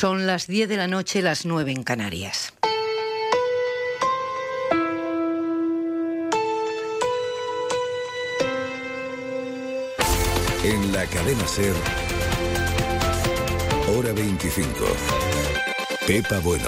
Son las 10 de la noche, las 9 en Canarias. En la cadena SER, hora 25. Pepa Bueno.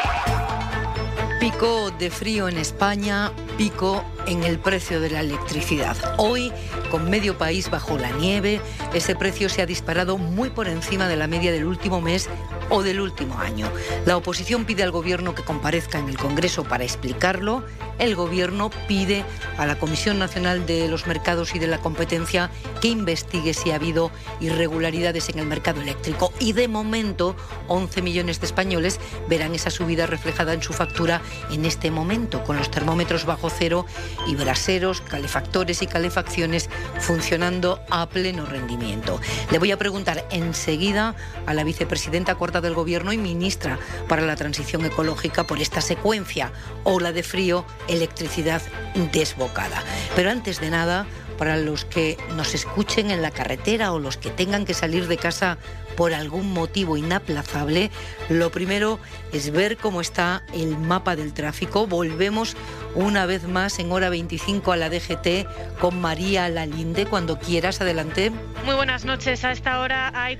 Pico de frío en España, pico en el precio de la electricidad. Hoy, con medio país bajo la nieve, ese precio se ha disparado muy por encima de la media del último mes o del último año. La oposición pide al Gobierno que comparezca en el Congreso para explicarlo. El Gobierno pide a la Comisión Nacional de los Mercados y de la Competencia que investigue si ha habido irregularidades en el mercado eléctrico. Y de momento, 11 millones de españoles verán esa subida reflejada en su factura en este momento, con los termómetros bajo cero y braseros, calefactores y calefacciones funcionando a pleno rendimiento. Le voy a preguntar enseguida a la vicepresidenta cuarta del Gobierno y ministra para la transición ecológica por esta secuencia, ola de frío, electricidad desbocada. Pero antes de nada, para los que nos escuchen en la carretera o los que tengan que salir de casa por algún motivo inaplazable, lo primero es ver cómo está el mapa del tráfico. Volvemos una vez más en hora 25 a la DGT con María Lalinde. Cuando quieras, adelante. Muy buenas noches. A esta hora hay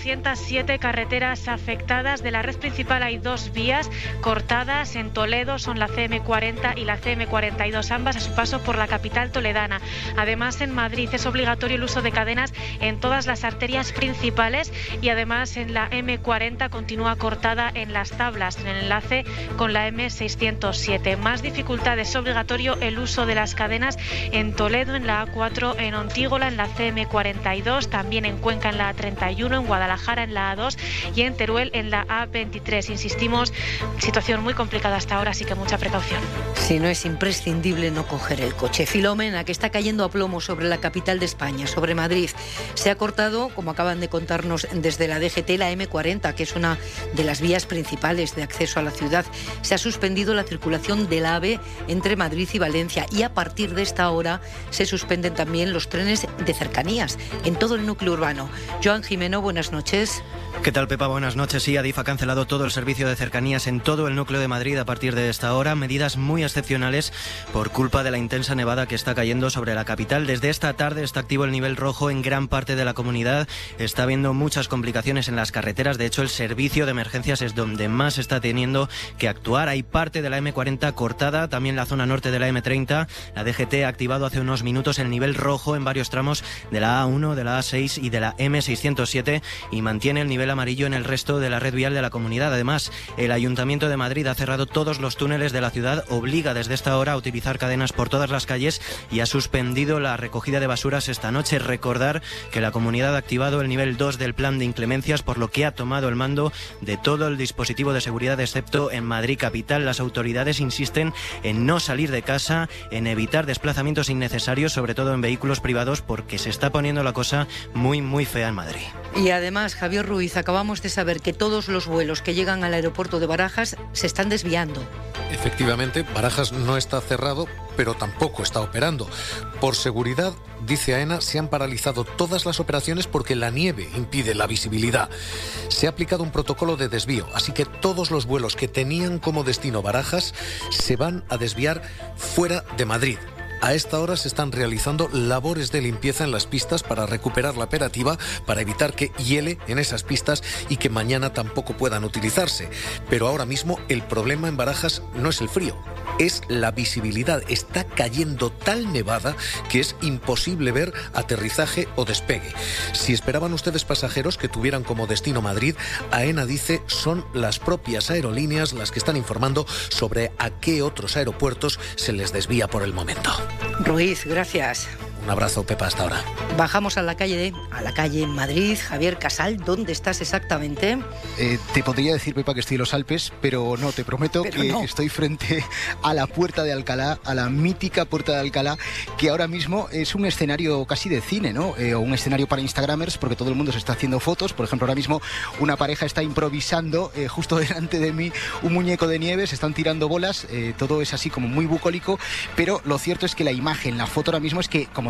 407 carreteras afectadas. De la red principal hay 2 vías cortadas. En Toledo son la CM40 y la CM42, ambas a su paso por la capital toledana. Además, en Madrid es obligatorio el uso de cadenas en todas las arterias principales y además en la M40 continúa cortada en Las Tablas, en el enlace con la M607. Más dificultades, es obligatorio el uso de las cadenas en Toledo, en la A4, en Ontígola, en la CM42, también en Cuenca, en la A31, en Guadalajara, en la A2 y en Teruel, en la A23. Insistimos, situación muy complicada hasta ahora, así que mucha precaución. Si no es imprescindible no coger el coche. Filomena, que está cayendo a plomo sobre la capital de España, sobre Madrid. Se ha cortado, como acaban de contarnos desde la DGT, la M40, que es una de las vías principales de acceso a la ciudad. Se ha suspendido la circulación del AVE entre Madrid y Valencia y a partir de esta hora se suspenden también los trenes de cercanías en todo el núcleo urbano. Joan Jimeno, buenas noches. ¿Qué tal, Pepa? Buenas noches. Sí, Adif ha cancelado todo el servicio de cercanías en todo el núcleo de Madrid a partir de esta hora. Medidas muy excepcionales por culpa de la intensa nevada que está cayendo sobre la capital. Desde esta tarde está activo el nivel rojo en gran parte de la comunidad. Está habiendo muchas complicaciones en las carreteras. De hecho, el servicio de emergencias es donde más está teniendo que actuar. Hay parte de la M40 cortada, también la zona norte de la M30. La DGT ha activado hace unos minutos el nivel rojo en varios tramos de la A1, de la A6 y de la M607 y mantiene el nivel amarillo en el resto de la red vial de la comunidad. Además, el Ayuntamiento de Madrid ha cerrado todos los túneles de la ciudad, obliga desde esta hora a utilizar cadenas por todas las calles y ha suspendido la recogida de basuras esta noche. Recordar que la comunidad ha activado el nivel 2 del plan de inclemencias, por lo que ha tomado el mando de todo el dispositivo de seguridad, excepto en Madrid capital. Las autoridades insisten en no salir de casa, en evitar desplazamientos innecesarios, sobre todo en vehículos privados, porque se está poniendo la cosa muy, muy fea en Madrid. Y además, Javier Ruiz, acabamos de saber que todos los vuelos que llegan al aeropuerto de Barajas se están desviando. Efectivamente, Barajas no está cerrado, pero tampoco está operando. Por seguridad, dice AENA, se han paralizado todas las operaciones porque la nieve impide la visibilidad. Se ha aplicado un protocolo de desvío, así que todos los vuelos que tenían como destino Barajas se van a desviar fuera de Madrid. A esta hora se están realizando labores de limpieza en las pistas para recuperar la operativa, para evitar que hiele en esas pistas y que mañana tampoco puedan utilizarse. Pero ahora mismo el problema en Barajas no es el frío, es la visibilidad. Está cayendo tal nevada que es imposible ver aterrizaje o despegue. Si esperaban ustedes pasajeros que tuvieran como destino Madrid, AENA dice son las propias aerolíneas las que están informando sobre a qué otros aeropuertos se les desvía por el momento. Ruiz, gracias. Un abrazo, Pepa, hasta ahora. Bajamos a la calle en Madrid. Javier Casal, ¿dónde estás exactamente? Te podría decir, Pepa, que estoy en los Alpes, pero no, te prometo que no. Estoy frente a la Puerta de Alcalá, a la mítica Puerta de Alcalá, que ahora mismo es un escenario casi de cine, ¿no? O un escenario para instagramers, porque todo el mundo se está haciendo fotos. Por ejemplo, ahora mismo una pareja está improvisando justo delante de mí un muñeco de nieve, se están tirando bolas, todo es así como muy bucólico, pero lo cierto es que la imagen, la foto ahora mismo es que, como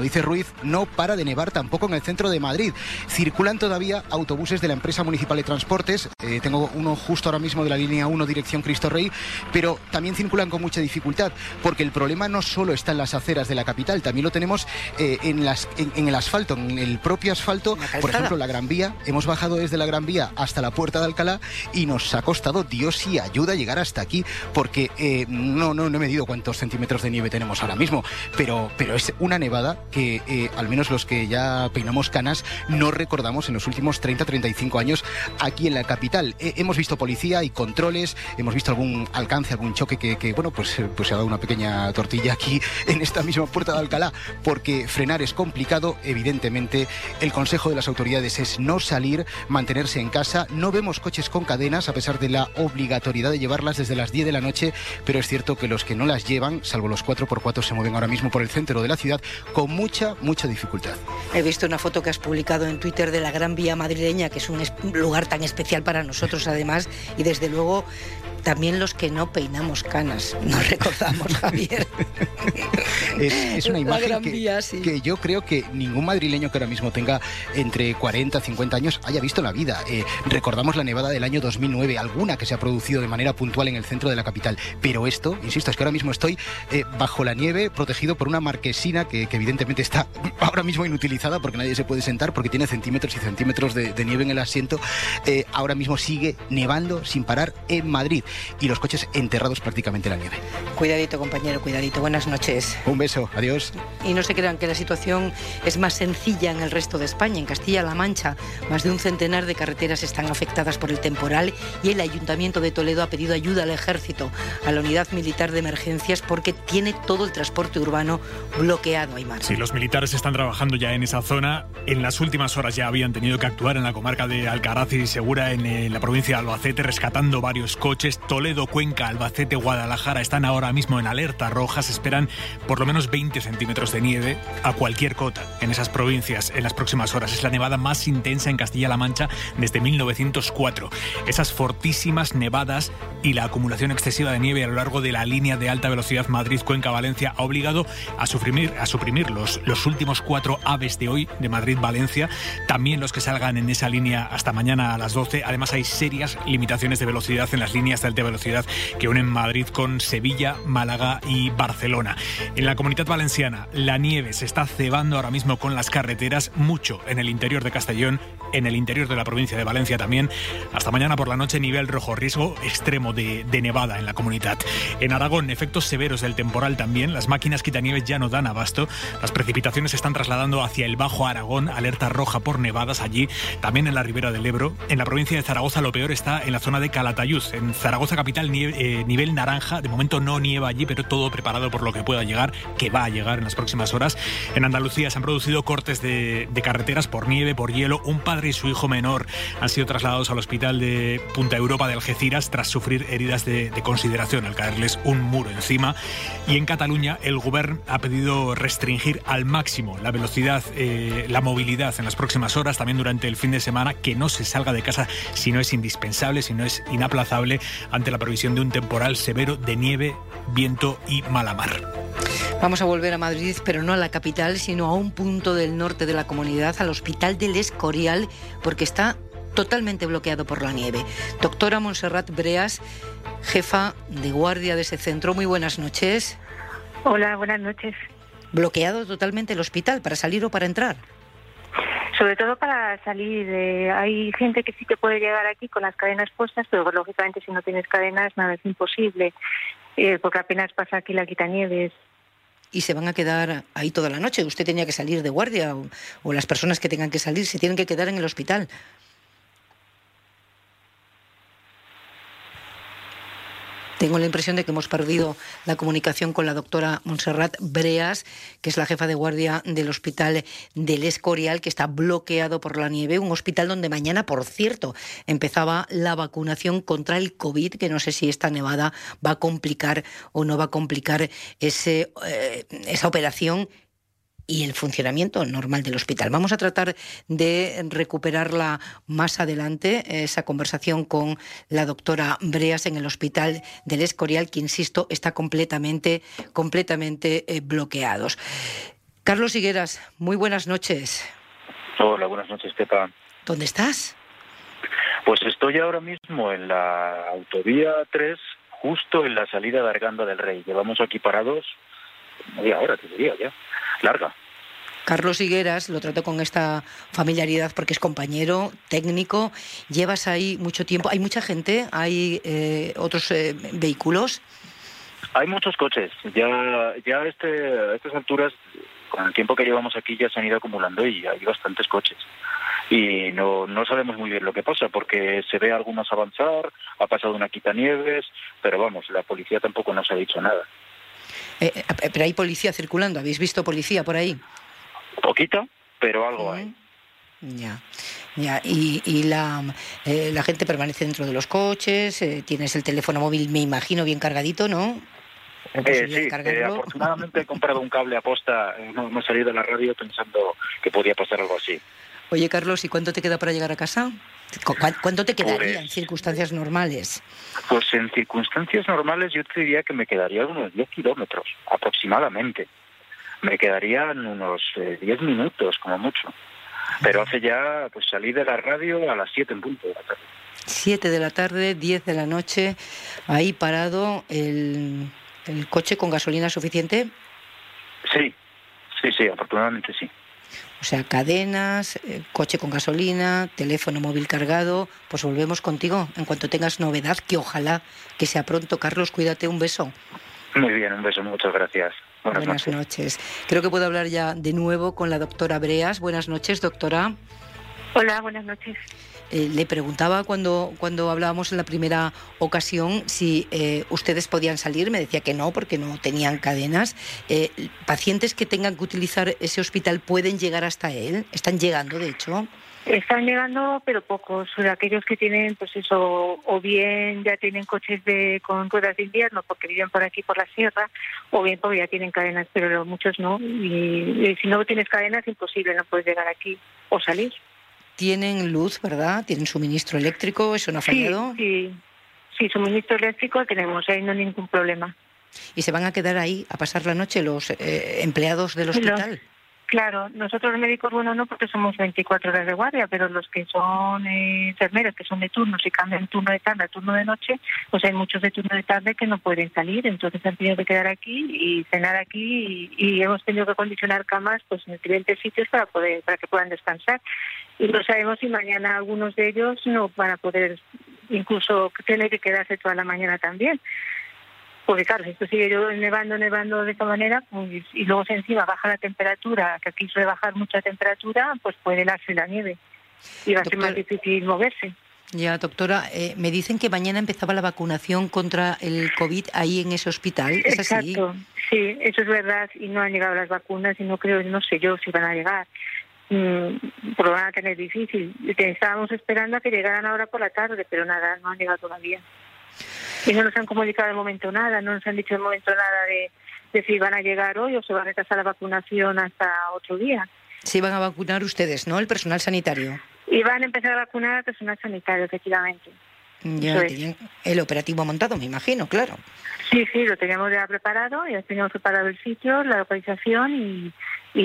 como dice Ruiz, no para de nevar tampoco en el centro de Madrid. Circulan todavía autobuses de la empresa municipal de transportes. Tengo uno justo ahora mismo de la línea 1 dirección Cristo Rey, pero también circulan con mucha dificultad, porque el problema no solo está en las aceras de la capital, también lo tenemos en el asfalto, en el propio asfalto. Por ejemplo, la Gran Vía. Hemos bajado desde la Gran Vía hasta la Puerta de Alcalá y nos ha costado Dios y ayuda llegar hasta aquí, porque no he medido cuántos centímetros de nieve tenemos ahora mismo, pero es una nevada que al menos los que ya peinamos canas no recordamos en los últimos 30-35 años aquí en la capital. Hemos visto policía y controles, hemos visto algún alcance, algún choque que se ha dado una pequeña tortilla aquí en esta misma Puerta de Alcalá, porque frenar es complicado. Evidentemente, el consejo de las autoridades es no salir, mantenerse en casa. No vemos coches con cadenas, a pesar de la obligatoriedad de llevarlas desde las 10 de la noche, pero es cierto que los que no las llevan, salvo los 4x4, se mueven ahora mismo por el centro de la ciudad con mucha dificultad. He visto una foto que has publicado en Twitter de la Gran Vía madrileña, que es un lugar tan especial para nosotros además, y desde luego también los que no peinamos canas nos recordamos, Javier. Es una imagen que yo creo que ningún madrileño que ahora mismo tenga entre 40 y 50 años haya visto en la vida. Recordamos la nevada del año 2009, alguna que se ha producido de manera puntual en el centro de la capital, pero esto, insisto, es que ahora mismo estoy bajo la nieve, protegido por una marquesina que evidentemente está ahora mismo inutilizada porque nadie se puede sentar, porque tiene centímetros y centímetros de nieve en el asiento. Ahora mismo sigue nevando sin parar en Madrid y los coches enterrados prácticamente en la nieve. Cuidadito, compañero, cuidadito. Buenas noches. Un beso, adiós. Y no se crean que la situación es más sencilla en el resto de España. En Castilla-La Mancha, más de un centenar de carreteras están afectadas por el temporal y el Ayuntamiento de Toledo ha pedido ayuda al Ejército, a la Unidad Militar de Emergencias, porque tiene todo el transporte urbano bloqueado, Aymar. Sí, los militares están trabajando ya en esa zona. En las últimas horas ya habían tenido que actuar en la comarca de Alcaraz y Segura, en la provincia de Albacete, rescatando varios coches. Toledo, Cuenca, Albacete, Guadalajara están ahora mismo en alerta roja. Se esperan por lo menos 20 centímetros de nieve a cualquier cota en esas provincias en las próximas horas. Es la nevada más intensa en Castilla-La Mancha desde 1904. Esas fortísimas nevadas y la acumulación excesiva de nieve a lo largo de la línea de alta velocidad Madrid-Cuenca-Valencia ha obligado a suprimir los últimos 4 AVEs de hoy de Madrid-Valencia, también los que salgan en esa línea hasta mañana a las 12. Además, hay serias limitaciones de velocidad en las líneas de alta velocidad que unen Madrid con Sevilla, Málaga y Barcelona. En la Comunidad Valenciana, la nieve se está cebando ahora mismo con las carreteras, mucho en el interior de Castellón, en el interior de la provincia de Valencia también. Hasta mañana por la noche, nivel rojo, riesgo extremo de nevada en la comunidad. En Aragón, efectos severos del temporal también. Las máquinas quitanieves ya no dan abasto. Las precipitaciones se están trasladando hacia el Bajo Aragón, alerta roja por nevadas allí, también en la ribera del Ebro. En la provincia de Zaragoza lo peor está en la zona de Calatayud. En Zaragoza capital nivel naranja, de momento no nieva allí, pero todo preparado por lo que pueda llegar, que va a llegar en las próximas horas. En Andalucía se han producido cortes de carreteras por nieve, por hielo. Un padre y su hijo menor han sido trasladados al hospital de Punta Europa de Algeciras tras sufrir heridas de consideración al caerles un muro encima. Y en Cataluña el Govern ha pedido restringir al máximo la velocidad, la movilidad en las próximas horas, también durante el fin de semana, que no se salga de casa si no es indispensable, si no es inaplazable, ante la previsión de un temporal severo de nieve, viento y mala mar. Vamos a volver a Madrid, pero no a la capital, sino a un punto del norte de la comunidad, al Hospital del Escorial, porque está totalmente bloqueado por la nieve. Doctora Montserrat Breas, jefa de guardia de ese centro, muy buenas noches. Hola, buenas noches. ¿Bloqueado totalmente el hospital para salir o para entrar? Sobre todo para salir. Hay gente que sí que puede llegar aquí con las cadenas puestas, pero lógicamente si no tienes cadenas nada, es imposible, porque apenas pasa aquí la quitanieves. ¿Y se van a quedar ahí toda la noche? ¿Usted tenía que salir de guardia o las personas que tengan que salir se tienen que quedar en el hospital? Tengo la impresión de que hemos perdido la comunicación con la doctora Montserrat Breas, que es la jefa de guardia del Hospital del Escorial, que está bloqueado por la nieve. Un hospital donde mañana, por cierto, empezaba la vacunación contra el COVID, que no sé si esta nevada va a complicar o no va a complicar esa operación y el funcionamiento normal del hospital. Vamos a tratar de recuperarla más adelante, esa conversación con la doctora Breas en el Hospital del Escorial, que, insisto, está completamente bloqueados. Carlos Higueras, muy buenas noches. Hola, buenas noches, Pepa. ¿Dónde estás? Pues estoy ahora mismo en la autovía 3, justo en la salida de Arganda del Rey. Llevamos aquí parados media hora, te diría ya, larga. Carlos Higueras, lo trato con esta familiaridad porque es compañero, técnico. Llevas ahí mucho tiempo. ¿Hay mucha gente? ¿Hay otros vehículos? Hay muchos coches. Ya a estas alturas, con el tiempo que llevamos aquí, ya se han ido acumulando y hay bastantes coches. Y no sabemos muy bien lo que pasa, porque se ve a algunos avanzar, ha pasado una quitanieves, pero vamos, la policía tampoco nos ha dicho nada. Pero hay policía circulando. ¿Habéis visto policía por ahí? Poquita, pero algo hay. Ya. Y la gente permanece dentro de los coches. Tienes el teléfono móvil, me imagino, bien cargadito, ¿no? Sí, afortunadamente he comprado un cable aposta. No me he salido de la radio pensando que podía pasar algo así. Oye, Carlos, ¿y cuánto te queda para llegar a casa? ¿Cuánto te quedaría en circunstancias normales? Pues en circunstancias normales yo te diría que me quedaría unos 10 kilómetros aproximadamente. Me quedarían unos 10 minutos como mucho. Pero hace ya, pues salí de la radio a las 7 en punto de la tarde. 7 de la tarde, 10 de la noche, ahí parado el coche con gasolina suficiente. Sí, afortunadamente sí. O sea, cadenas, coche con gasolina, teléfono móvil cargado. Pues volvemos contigo en cuanto tengas novedad, que ojalá que sea pronto. Carlos, cuídate, un beso. Muy bien, un beso, muchas gracias. Buenas noches. Creo que puedo hablar ya de nuevo con la doctora Breas. Buenas noches, doctora. Hola, buenas noches. Le preguntaba cuando hablábamos en la primera ocasión si ustedes podían salir. Me decía que no, porque no tenían cadenas. ¿Pacientes que tengan que utilizar ese hospital pueden llegar hasta él? ¿Están llegando, de hecho? Están llegando, pero pocos. Aquellos que tienen, pues eso, o bien ya tienen coches con ruedas de invierno porque viven por aquí, por la sierra, o bien porque ya tienen cadenas, pero muchos no. Y si no tienes cadenas, imposible, no puedes llegar aquí o salir. Tienen luz, ¿verdad? ¿Tienen suministro eléctrico? ¿Eso no ha fallado? Sí, suministro eléctrico tenemos, ahí no hay ningún problema. ¿Y se van a quedar ahí a pasar la noche los empleados del hospital? Claro, nosotros los médicos, no, porque somos 24 horas de guardia, pero los que son enfermeros, que son de turno, si cambian turno de tarde a turno de noche, pues hay muchos de turno de tarde que no pueden salir, entonces han tenido que quedar aquí y cenar aquí y hemos tenido que acondicionar camas pues en diferentes sitios para que puedan descansar. Y no sabemos si mañana algunos de ellos no van a poder, incluso tener que quedarse toda la mañana también. Porque claro, si esto sigue nevando de esta manera, pues, y luego si encima baja la temperatura, que aquí suele bajar mucha temperatura, pues puede helarse la nieve y va a ser más difícil moverse. Ya, doctora, me dicen que mañana empezaba la vacunación contra el COVID ahí en ese hospital, ¿es así? Exacto, sí, eso es verdad, y no han llegado las vacunas y no sé yo si van a llegar. Pero van a tener difícil. Estábamos esperando a que llegaran ahora por la tarde, pero nada, no han llegado todavía. Y no nos han comunicado de momento nada, no nos han dicho de momento nada de si van a llegar hoy o se va a retrasar la vacunación hasta otro día. Se iban a vacunar ustedes, ¿no? El personal sanitario. Y van a empezar a vacunar al personal sanitario, efectivamente. Ya tenían el operativo montado, me imagino, claro. Sí, lo teníamos ya preparado, ya teníamos preparado el sitio, la localización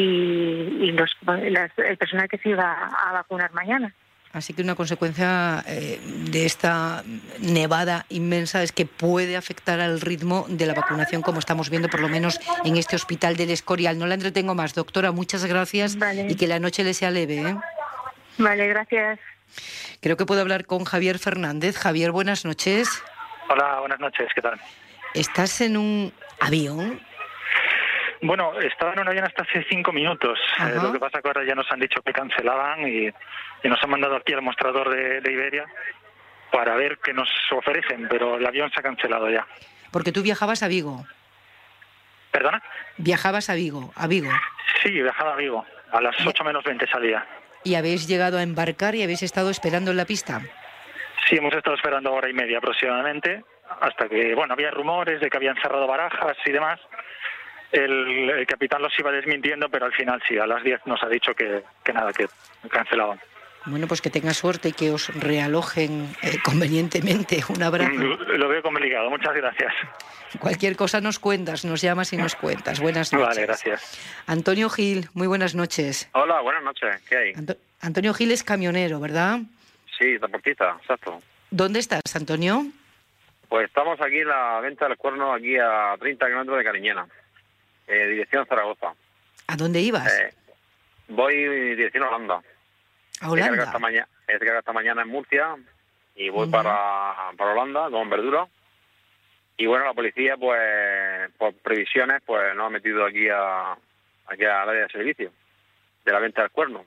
y el personal que se iba a vacunar mañana. Así que una consecuencia de esta nevada inmensa es que puede afectar al ritmo de la vacunación, como estamos viendo por lo menos en este hospital del Escorial. No la entretengo más, doctora, muchas gracias. Vale. Y que la noche le sea leve, ¿eh? Vale, gracias. Creo que puedo hablar con Javier Fernández. Javier, buenas noches. Hola, buenas noches, ¿qué tal? ¿Estás en un avión? Bueno, estaba en un avión hasta hace 5 minutos. Lo que pasa es que ahora ya nos han dicho que cancelaban y nos han mandado aquí al mostrador de Iberia para ver qué nos ofrecen, pero el avión se ha cancelado ya. Porque tú viajabas a Vigo. ¿Perdona? Viajabas a Vigo. Sí, viajaba a Vigo. A las 8 menos 20 salía. ¿Y habéis llegado a embarcar y habéis estado esperando en la pista? Sí, hemos estado esperando 1 hora y media aproximadamente, hasta que, había rumores de que habían cerrado Barajas y demás. El capitán los iba desmintiendo, pero al final sí, a las 10 nos ha dicho que nada, que cancelaban. Bueno, pues que tenga suerte y que os realojen convenientemente. Un abrazo. Lo veo complicado. Muchas gracias. Cualquier cosa nos cuentas, nos llamas y nos cuentas. Buenas noches. Vale, gracias. Antonio Gil, muy buenas noches. Hola, buenas noches. ¿Qué hay? Antonio Gil es camionero, ¿verdad? Sí, transportista, exacto. ¿Dónde estás, Antonio? Pues estamos aquí en la venta del Cuerno, aquí a 30 kilómetros de Cariñena, dirección Zaragoza. ¿A dónde ibas? Voy dirección Holanda. ¿A Holanda? He cargado esta mañana en Murcia y voy para Holanda con verdura. Y bueno, la policía, pues, por previsiones, pues nos ha metido aquí al área de servicio de la venta del Cuerno.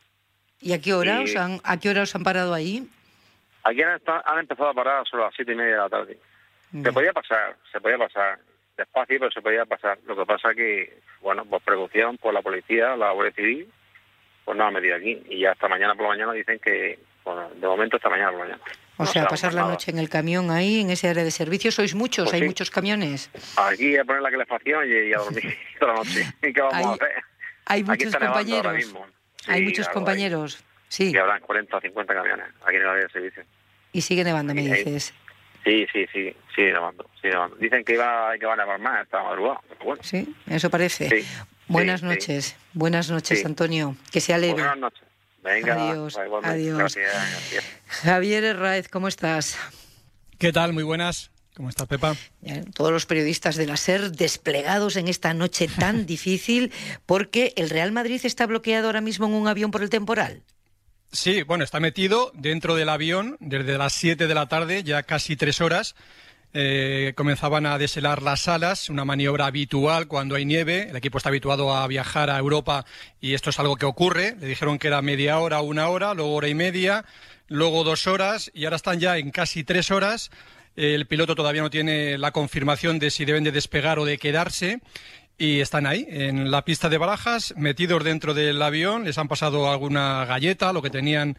¿Y a qué hora os han parado ahí? Aquí han empezado a parar solo a las 7:30 de la tarde. Se podía pasar despacio, pero se podía pasar. Lo que pasa que, bueno, por precaución, por la policía, la Guardia Civil, pues nos ha metido aquí. Y ya hasta mañana por la mañana dicen que, bueno, de momento hasta mañana por la mañana. O sea, pasar la noche en el camión ahí, en ese área de servicio. ¿Sois muchos? Pues ¿hay muchos camiones? Aquí a poner la calefacción y a dormir toda la noche. ¿Y qué vamos a hacer? ¿Hay muchos compañeros? Sí, ¿hay muchos compañeros? Sí. Y habrán 40 o 50 camiones aquí en el área de servicio. Y sigue nevando, me dices. Sí, sigue nevando. Dicen que va a nevar más esta madrugada. Bueno. Sí, eso parece. Sí, buenas noches, Antonio. Que sea leve. Buenas noches. Venga, adiós. Gracias. Javier Herráez, ¿cómo estás? ¿Qué tal? Muy buenas. ¿Cómo estás, Pepa? Todos los periodistas de la SER desplegados en esta noche tan difícil, porque el Real Madrid está bloqueado ahora mismo en un avión por el temporal. Sí, bueno, está metido dentro del avión desde las 7 de la tarde, ya casi 3 horas. Comenzaban a deshelar las alas, una maniobra habitual cuando hay nieve. El equipo está habituado a viajar a Europa y esto es algo que ocurre. Le dijeron que era media hora, 1 hora, luego 1 hora y media, luego 2 horas y ahora están ya en casi 3 horas. El piloto todavía no tiene la confirmación de si deben de despegar o de quedarse. Y están ahí, en la pista de Barajas, metidos dentro del avión. Les han pasado alguna galleta, lo que tenían,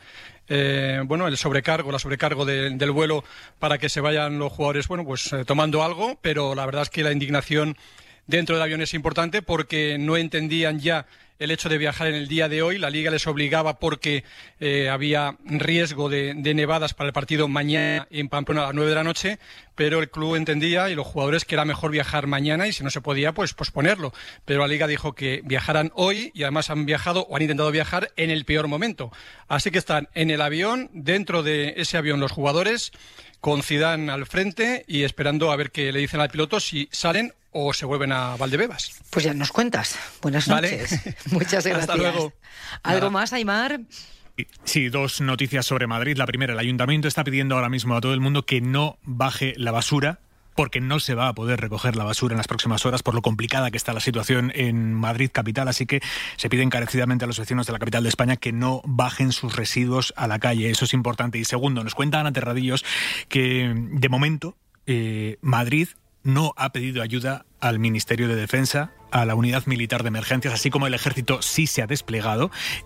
la sobrecargo del vuelo para que se vayan los jugadores, tomando algo. Pero la verdad es que la indignación dentro del avión es importante porque no entendían ya el hecho de viajar en el día de hoy. La Liga les obligaba porque había riesgo de nevadas para el partido mañana en Pamplona a las 9 de la noche, pero el club entendía y los jugadores que era mejor viajar mañana y si no se podía, pues posponerlo. Pero la Liga dijo que viajaran hoy y además han viajado o han intentado viajar en el peor momento. Así que están en el avión, dentro de ese avión los jugadores, con Zidane al frente y esperando a ver qué le dicen al piloto si salen o se vuelven a Valdebebas. Pues ya nos cuentas. Buenas noches. Vale. Muchas gracias. Hasta luego. ¿Algo más, Aimar? Sí, 2 noticias sobre Madrid. La primera, el Ayuntamiento está pidiendo ahora mismo a todo el mundo que no baje la basura, porque no se va a poder recoger la basura en las próximas horas por lo complicada que está la situación en Madrid capital, así que se pide encarecidamente a los vecinos de la capital de España que no bajen sus residuos a la calle. Eso es importante. Y segundo, nos cuenta Ana Terradillos que de momento Madrid no ha pedido ayuda al Ministerio de Defensa, a la Unidad Militar de Emergencias, así como el Ejército sí se ha desplegado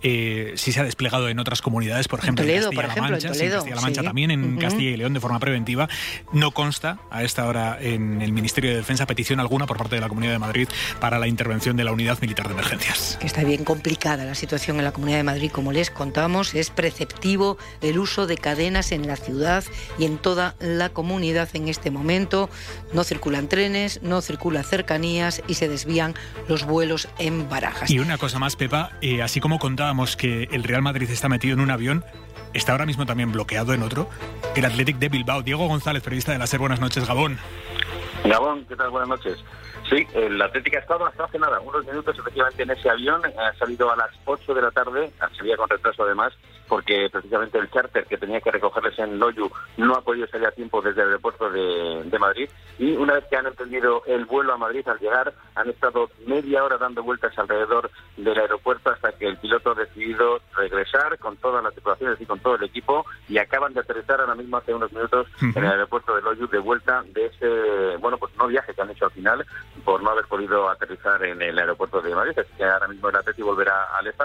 en otras comunidades, por ejemplo, en Castilla-La Mancha, en Castilla-La Mancha también, en Castilla y León de forma preventiva. No consta a esta hora en el Ministerio de Defensa petición alguna por parte de la Comunidad de Madrid para la intervención de la Unidad Militar de Emergencias. Que está bien complicada la situación en la Comunidad de Madrid, como les contamos, es preceptivo el uso de cadenas en la ciudad y en toda la comunidad en este momento. No circulan trenes, no circulan cercanías y se desvían los vuelos en Barajas. Y una cosa más, Pepa, así como contábamos que el Real Madrid está metido en un avión, está ahora mismo también bloqueado en otro, el Athletic de Bilbao. Diego González, periodista de la SER, buenas noches, Gabón. Gabón, ¿qué tal? Buenas noches. Sí, el Athletic ha estado hasta hace nada, unos minutos efectivamente en ese avión, ha salido a las 8 de la tarde, salía con retraso además, porque precisamente el charter que tenía que recogerles en Loiu no ha podido salir a tiempo desde el aeropuerto de Madrid, y una vez que han emprendido el vuelo a Madrid, al llegar han estado media hora dando vueltas alrededor del aeropuerto hasta que el piloto ha decidido regresar con todas las tripulaciones y con todo el equipo, y acaban de aterrizar ahora mismo hace unos minutos en el aeropuerto de Loiu de vuelta de ese, no viaje que han hecho al final, por no haber podido aterrizar en el aeropuerto de Madrid. Así que ahora mismo el Atleti volverá a Lezama,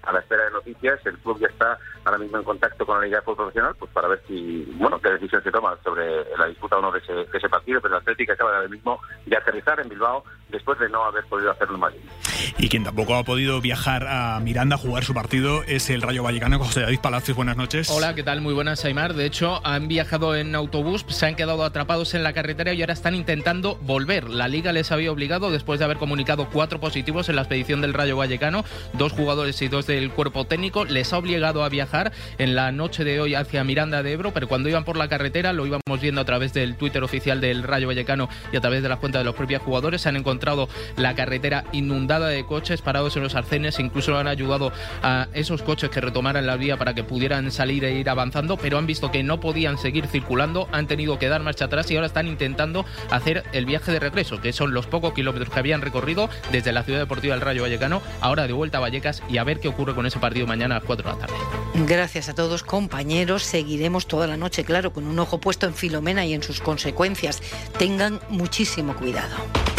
a la espera de noticias. El club ya está ahora mismo en contacto con la Liga de Fútbol Profesional, pues para ver si, qué decisión se toma sobre la disputa o no de ese partido, pero el Atlético acaba ahora mismo de aterrizar en Bilbao después de no haber podido hacerlo en Madrid. Y quien tampoco ha podido viajar a Miranda a jugar su partido es el Rayo Vallecano. José David Palacios, buenas noches. Hola, ¿qué tal? Muy buenas, Aimar. De hecho, han viajado en autobús, se han quedado atrapados en la carretera y ahora están intentando volver. La Liga les había obligado, después de haber comunicado 4 positivos en la expedición del Rayo Vallecano, 2 jugadores y 2 del cuerpo técnico, les ha obligado a viajar en la noche de hoy hacia Miranda de Ebro, pero cuando iban por la carretera, lo íbamos viendo a través del Twitter oficial del Rayo Vallecano y a través de las cuentas de los propios jugadores, se han encontrado la carretera inundada de coches parados en los arcenes, incluso han ayudado a esos coches que retomaran la vía para que pudieran salir e ir avanzando, pero han visto que no podían seguir circulando, han tenido que dar marcha atrás y ahora están intentando hacer el viaje de regreso, que son los pocos kilómetros que habían recorrido desde la ciudad deportiva del Rayo Vallecano, ahora de vuelta a Vallecas, y a ver qué ocurre con ese partido mañana a las 4 de la tarde. Gracias a todos, compañeros. Seguiremos toda la noche, claro, con un ojo puesto en Filomena y en sus consecuencias. Tengan muchísimo cuidado.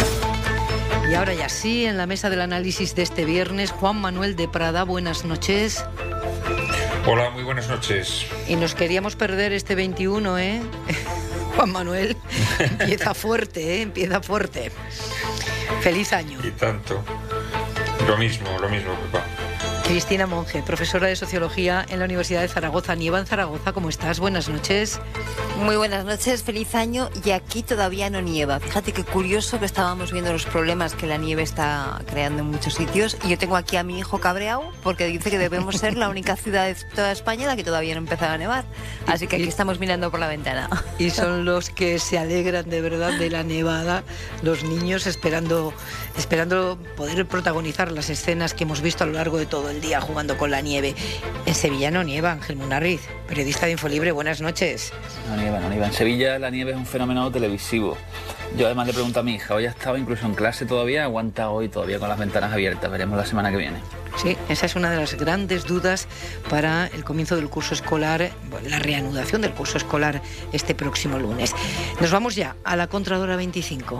Y ahora ya sí, en la mesa del análisis de este viernes, Juan Manuel de Prada, buenas noches. Hola, muy buenas noches. Y nos queríamos perder este 21, ¿eh? Juan Manuel, empieza fuerte, ¿eh? Empieza fuerte. Feliz año. Y tanto. Lo mismo, papá. Cristina Monge, profesora de Sociología en la Universidad de Zaragoza. Nieva en Zaragoza, ¿cómo estás? Buenas noches. Muy buenas noches, feliz año. Y aquí todavía no nieva. Fíjate qué curioso que estábamos viendo los problemas que la nieve está creando en muchos sitios. Y yo tengo aquí a mi hijo cabreado porque dice que debemos ser la única ciudad de toda España en la que todavía no empezaba a nevar. Así que aquí estamos mirando por la ventana. Y son los que se alegran de verdad de la nevada, los niños esperando poder protagonizar las escenas que hemos visto a lo largo de todo el día jugando con la nieve. En Sevilla no nieva. Ángel Munarriz, periodista de Infolibre, buenas noches. No nieva. En Sevilla la nieve es un fenómeno televisivo. Yo además le pregunto a mi hija, hoy ha estado incluso en clase todavía, aguanta hoy todavía con las ventanas abiertas, veremos la semana que viene. Sí, esa es una de las grandes dudas para el comienzo del curso escolar, la reanudación del curso escolar este próximo lunes. Nos vamos ya a la Contralora 25.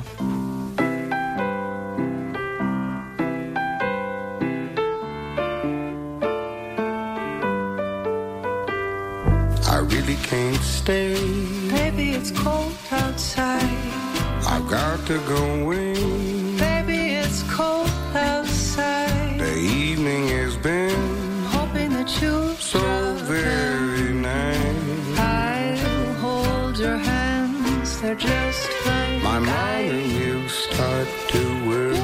I really can't stay. Baby, it's cold outside. I've got to go away. Baby, it's cold outside. The evening has been hoping that you'll so very nice. I'll hold your hands, they're just like my mind will start to worry.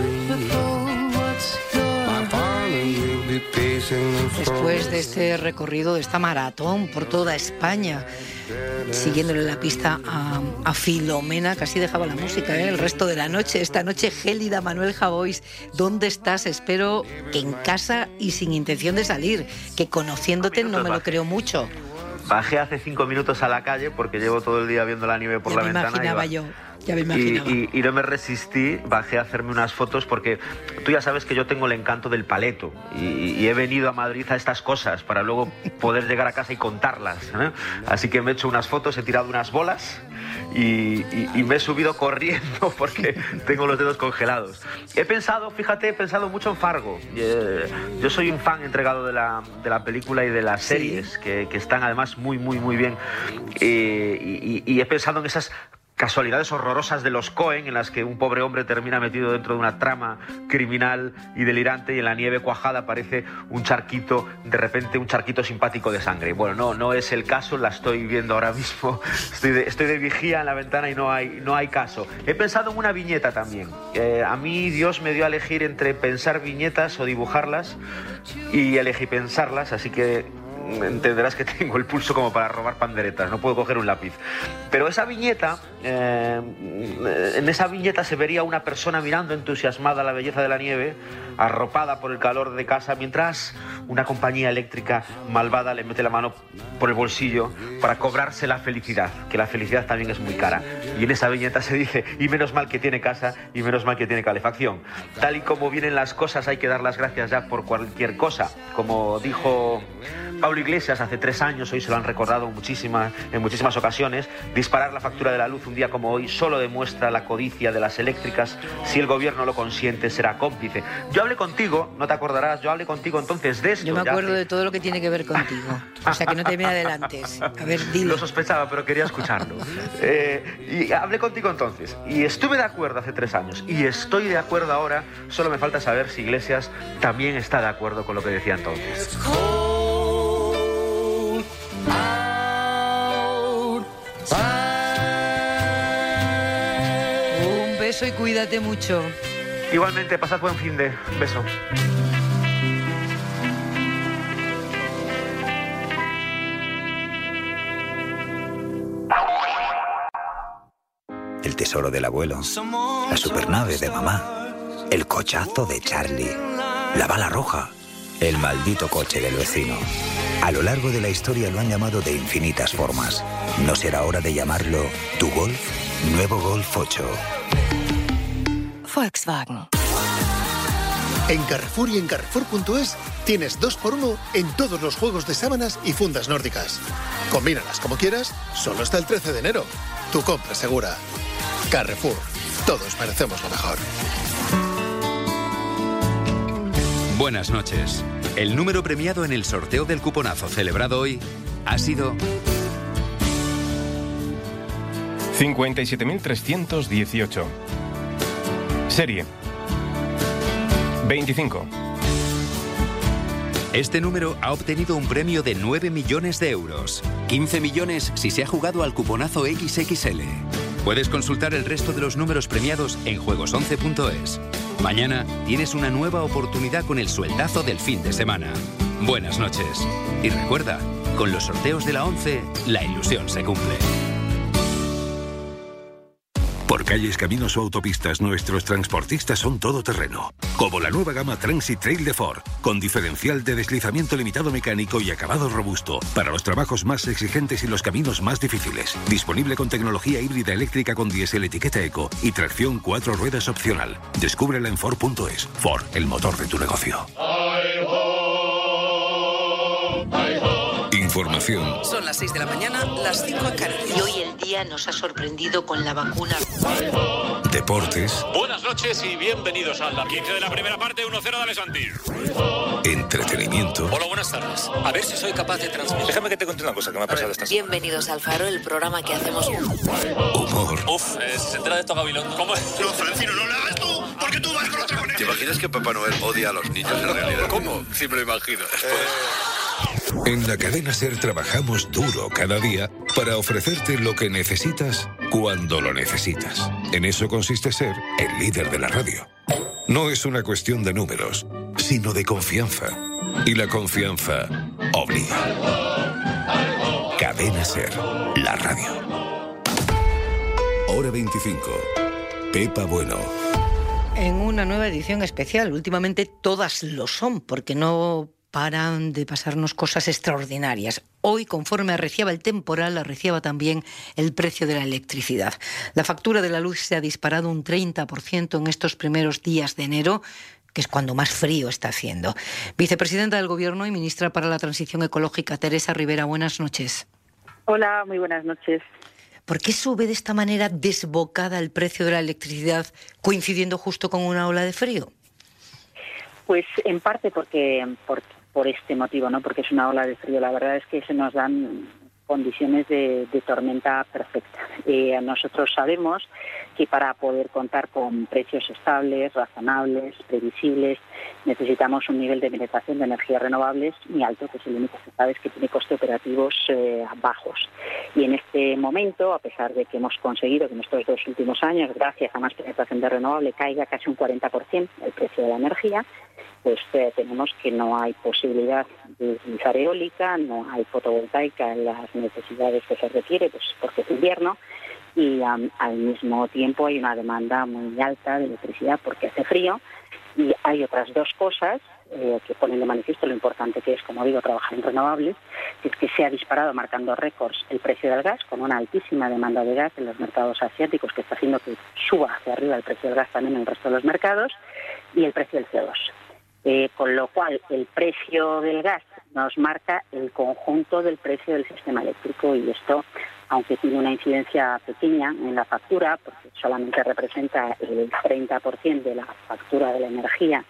My darling will be pacing the floor. Después de este recorrido, de esta maratón por toda España, siguiéndole la pista a Filomena, casi dejaba la música, ¿eh? El resto de la noche, esta noche gélida. Manuel Javois, ¿dónde estás? Espero que en casa y sin intención de salir, que conociéndote no me lo creo mucho. Bajé hace 5 minutos a la calle porque llevo todo el día viendo la nieve por la ventana. Ya me imaginaba. Y no me resistí, bajé a hacerme unas fotos porque tú ya sabes que yo tengo el encanto del paleto y he venido a Madrid a estas cosas para luego poder llegar a casa y contarlas, ¿eh? Así que me he hecho unas fotos, he tirado unas bolas y me he subido corriendo porque tengo los dedos congelados. He pensado mucho en Fargo. Yo soy un fan entregado de la película y de las series que están además muy, muy, muy bien. Y he pensado en esas casualidades horrorosas de los Coen, en las que un pobre hombre termina metido dentro de una trama criminal y delirante, y en la nieve cuajada aparece un charquito, de repente un charquito simpático de sangre. Bueno, no es el caso, la estoy viendo ahora mismo, estoy de vigía en la ventana y no hay caso. He pensado en una viñeta también. A mí Dios me dio a elegir entre pensar viñetas o dibujarlas, y elegí pensarlas, así que entenderás que tengo el pulso como para robar panderetas, no puedo coger un lápiz. Pero esa viñeta, en esa viñeta se vería una persona mirando entusiasmada la belleza de la nieve, arropada por el calor de casa, mientras una compañía eléctrica malvada le mete la mano por el bolsillo para cobrarse la felicidad, que la felicidad también es muy cara. Y en esa viñeta se dice, y menos mal que tiene casa, y menos mal que tiene calefacción. Tal y como vienen las cosas, hay que dar las gracias ya por cualquier cosa. Como dijo Pablo Iglesias hace 3 años, hoy se lo han recordado en muchísimas ocasiones, disparar la factura de la luz un día como hoy solo demuestra la codicia de las eléctricas. Si el gobierno lo consiente, será cómplice. Yo hablé hablé contigo, no te acordarás, yo hablé contigo entonces de esto. Yo me acuerdo de todo lo que tiene que ver contigo. O sea, que no te me adelantes. A ver, dilo. Lo sospechaba, pero quería escucharlo. Y hablé contigo entonces. Y estuve de acuerdo hace 3 años. Y estoy de acuerdo ahora. Solo me falta saber si Iglesias también está de acuerdo con lo que decía entonces. Un beso y cuídate mucho. Igualmente, pasad buen fin de... Un beso. El tesoro del abuelo, la supernave de mamá, el cochazo de Charlie, la bala roja, el maldito coche del vecino. A lo largo de la historia lo han llamado de infinitas formas. ¿No será hora de llamarlo tu Golf? Nuevo Golf 8. Volkswagen. En Carrefour y en Carrefour.es tienes 2x1 en todos los juegos de sábanas y fundas nórdicas. Combínalas como quieras, solo hasta el 13 de enero. Tu compra segura. Carrefour. Todos merecemos lo mejor. Buenas noches. El número premiado en el sorteo del cuponazo celebrado hoy ha sido 57.318. Serie 25. Este número ha obtenido un premio de 9 millones de euros. 15 millones si se ha jugado al cuponazo XXL. Puedes consultar el resto de los números premiados en juegos11.es. Mañana tienes una nueva oportunidad con el sueldazo del fin de semana. Buenas noches. Y recuerda, con los sorteos de la 11, la ilusión se cumple. Por calles, caminos o autopistas, nuestros transportistas son todoterreno. Como la nueva gama Transit Trail de Ford, con diferencial de deslizamiento limitado mecánico y acabado robusto, para los trabajos más exigentes y los caminos más difíciles. Disponible con tecnología híbrida eléctrica con diésel etiqueta eco y tracción 4 ruedas opcional. Descúbrela en Ford.es. Ford, el motor de tu negocio. Información. Son las 6 de la mañana, las 5 en Canarias. Y hoy el día nos ha sorprendido con la vacuna. Deportes. Buenas noches y bienvenidos al 15 de la primera parte, 1-0 de Alessandri. Entretenimiento. Hola, buenas tardes. A ver si soy capaz de transmitir. Déjame que te cuente una cosa que me ha pasado esta semana. Bienvenidos al Faro, el programa que hacemos. Humor. Uf, se entera de esto Gabilondo. ¿Cómo es? No, Francino, no lo hagas tú, porque tú vas con otra conexión. ¿Te imaginas que Papá Noel odia a los niños en realidad? ¿Cómo? Sí me lo imagino. En la cadena SER trabajamos duro cada día para ofrecerte lo que necesitas cuando lo necesitas. En eso consiste ser el líder de la radio. No es una cuestión de números, sino de confianza. Y la confianza obliga. Cadena SER, la radio. Hora 25. Pepa Bueno. En una nueva edición especial. Últimamente todas lo son, porque no paran de pasarnos cosas extraordinarias. Hoy, conforme arreciaba el temporal, arreciaba también el precio de la electricidad. La factura de la luz se ha disparado un 30% en estos primeros días de enero, que es cuando más frío está haciendo. Vicepresidenta del Gobierno y ministra para la Transición Ecológica, Teresa Rivera, buenas noches. Hola, muy buenas noches. ¿Por qué sube de esta manera desbocada el precio de la electricidad, coincidiendo justo con una ola de frío? Pues en parte por este motivo, ¿no? Porque es una ola de frío. La verdad es que se nos dan condiciones de tormenta perfecta. Nosotros sabemos que para poder contar con precios estables, razonables, previsibles, necesitamos un nivel de penetración de energías renovables muy alto, que es el único que sabes que tiene costes operativos bajos. Y en este momento, a pesar de que hemos conseguido que en estos 2 últimos años, gracias a más penetración de renovable, caiga casi un 40% el precio de la energía, pues tenemos que no hay posibilidad de utilizar eólica, no hay fotovoltaica en las necesidades que se requiere, pues porque es invierno, y al mismo tiempo hay una demanda muy alta de electricidad porque hace frío, y hay otras 2 cosas que ponen de manifiesto lo importante que es, como digo, trabajar en renovables, que es que se ha disparado marcando récords el precio del gas, con una altísima demanda de gas en los mercados asiáticos, que está haciendo que suba hacia arriba el precio del gas también en el resto de los mercados, y el precio del CO2. Con lo cual, el precio del gas nos marca el conjunto del precio del sistema eléctrico, y esto, aunque tiene una incidencia pequeña en la factura, porque solamente representa el 30% de la factura de la energía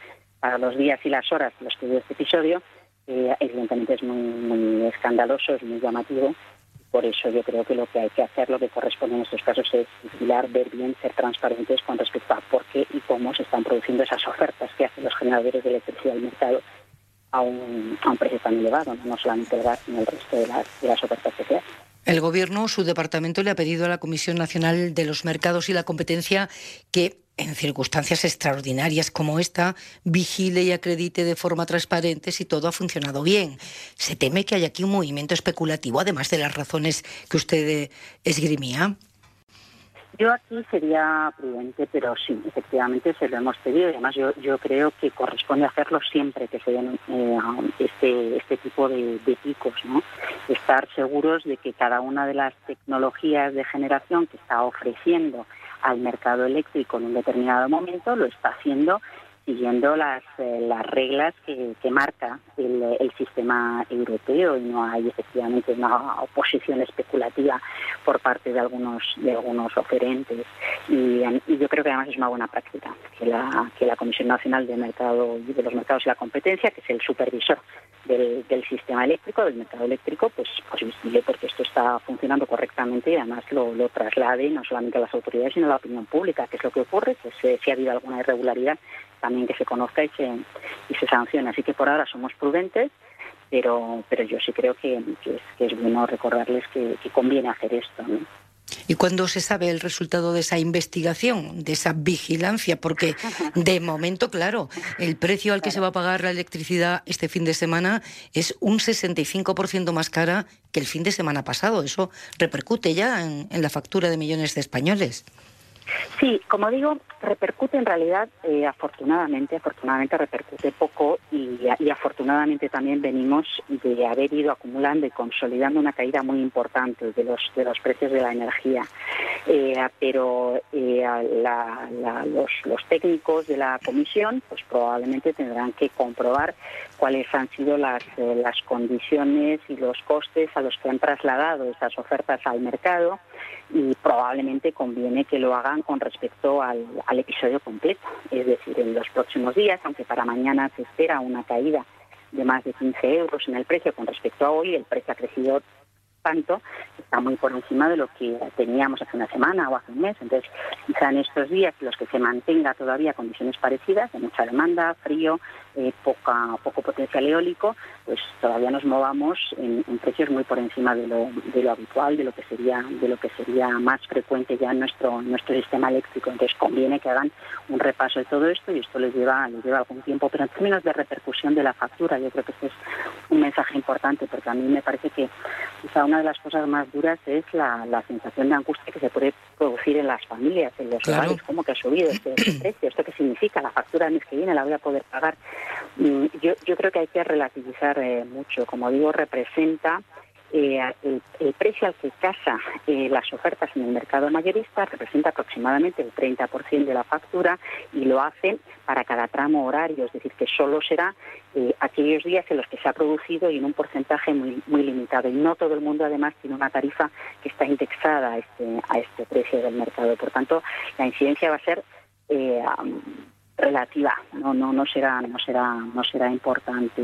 para los días y las horas en los que veo este episodio, evidentemente es muy escandaloso, es muy llamativo. Por eso yo creo que lo que hay que hacer, lo que corresponde en estos casos es vigilar, ver bien, ser transparentes con respecto a por qué y cómo se están produciendo esas ofertas que hacen los generadores de electricidad del mercado a un precio tan elevado, no solamente el gas, sino el resto de las ofertas que se hacen. El Gobierno, su departamento, le ha pedido a la Comisión Nacional de los Mercados y la Competencia que, en circunstancias extraordinarias como esta, vigile y acredite de forma transparente si todo ha funcionado bien. ¿Se teme que haya aquí un movimiento especulativo, además de las razones que usted esgrimía? Yo aquí sería prudente, pero sí, efectivamente se lo hemos pedido. Y además yo creo que corresponde hacerlo siempre que se den este tipo de picos, ¿no? Estar seguros de que cada una de las tecnologías de generación que está ofreciendo al mercado eléctrico en un determinado momento lo está haciendo siguiendo las reglas que marca el sistema europeo, y no hay efectivamente una oposición especulativa por parte de algunos oferentes. Y yo creo que además es una buena práctica que la Comisión Nacional de los Mercados y la Competencia, que es el supervisor del sistema eléctrico, del mercado eléctrico, pues vigile porque esto está funcionando correctamente y además lo traslade no solamente a las autoridades sino a la opinión pública, que es lo que ocurre, que si ha habido alguna irregularidad también que se conozca y se sancione. Así que por ahora somos prudentes, pero yo sí creo que es bueno recordarles que conviene hacer esto, ¿no? ¿Y cuándo se sabe el resultado de esa investigación, de esa vigilancia? Porque de momento, claro, el precio al que se va a pagar la electricidad este fin de semana es un 65% más cara que el fin de semana pasado. Eso repercute ya en la factura de millones de españoles. Sí, como digo, repercute en realidad, afortunadamente repercute poco y afortunadamente también venimos de haber ido acumulando y consolidando una caída muy importante de los precios de la energía. Pero los técnicos de la comisión pues probablemente tendrán que comprobar cuáles han sido las condiciones y los costes a los que han trasladado esas ofertas al mercado, y probablemente conviene que lo hagan con respecto al episodio completo. Es decir, en los próximos días, aunque para mañana se espera una caída de más de 15 euros en el precio con respecto a hoy, el precio ha crecido tanto, está muy por encima de lo que teníamos hace una semana o hace un mes. Entonces, quizá en estos días los que se mantenga todavía condiciones parecidas, de mucha demanda, frío, poco potencial eólico, pues todavía nos movamos en precios muy por encima de lo habitual, de lo que sería más frecuente ya en nuestro sistema eléctrico. Entonces conviene que hagan un repaso de todo esto, y esto les lleva algún tiempo. Pero en términos de repercusión de la factura, yo creo que este es un mensaje importante, porque a mí me parece que quizá una de las cosas más duras es la sensación de angustia que se puede producir en las familias, en los hogares. ¿Cómo que ha subido este precio? ¿Esto qué significa? ¿La factura del mes que viene la voy a poder pagar? Yo creo que hay que relativizar mucho. Como digo, representa el precio al que casa las ofertas en el mercado mayorista, representa aproximadamente el 30% de la factura, y lo hacen para cada tramo horario, es decir, que solo será aquellos días en los que se ha producido y en un porcentaje muy, muy limitado. Y no todo el mundo además tiene una tarifa que está indexada a este precio del mercado. Por tanto, la incidencia va a ser relativa, no será importante,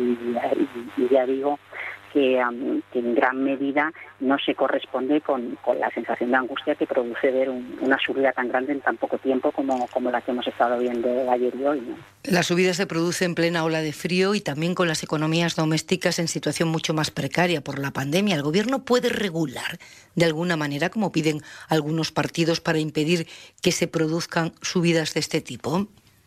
y ya digo que en gran medida no se corresponde con la sensación de angustia que produce ver una subida tan grande en tan poco tiempo como la que hemos estado viendo ayer y hoy, ¿no? La subida se produce en plena ola de frío y también con las economías domésticas en situación mucho más precaria por la pandemia. ¿El Gobierno puede regular de alguna manera, como piden algunos partidos, para impedir que se produzcan subidas de este tipo?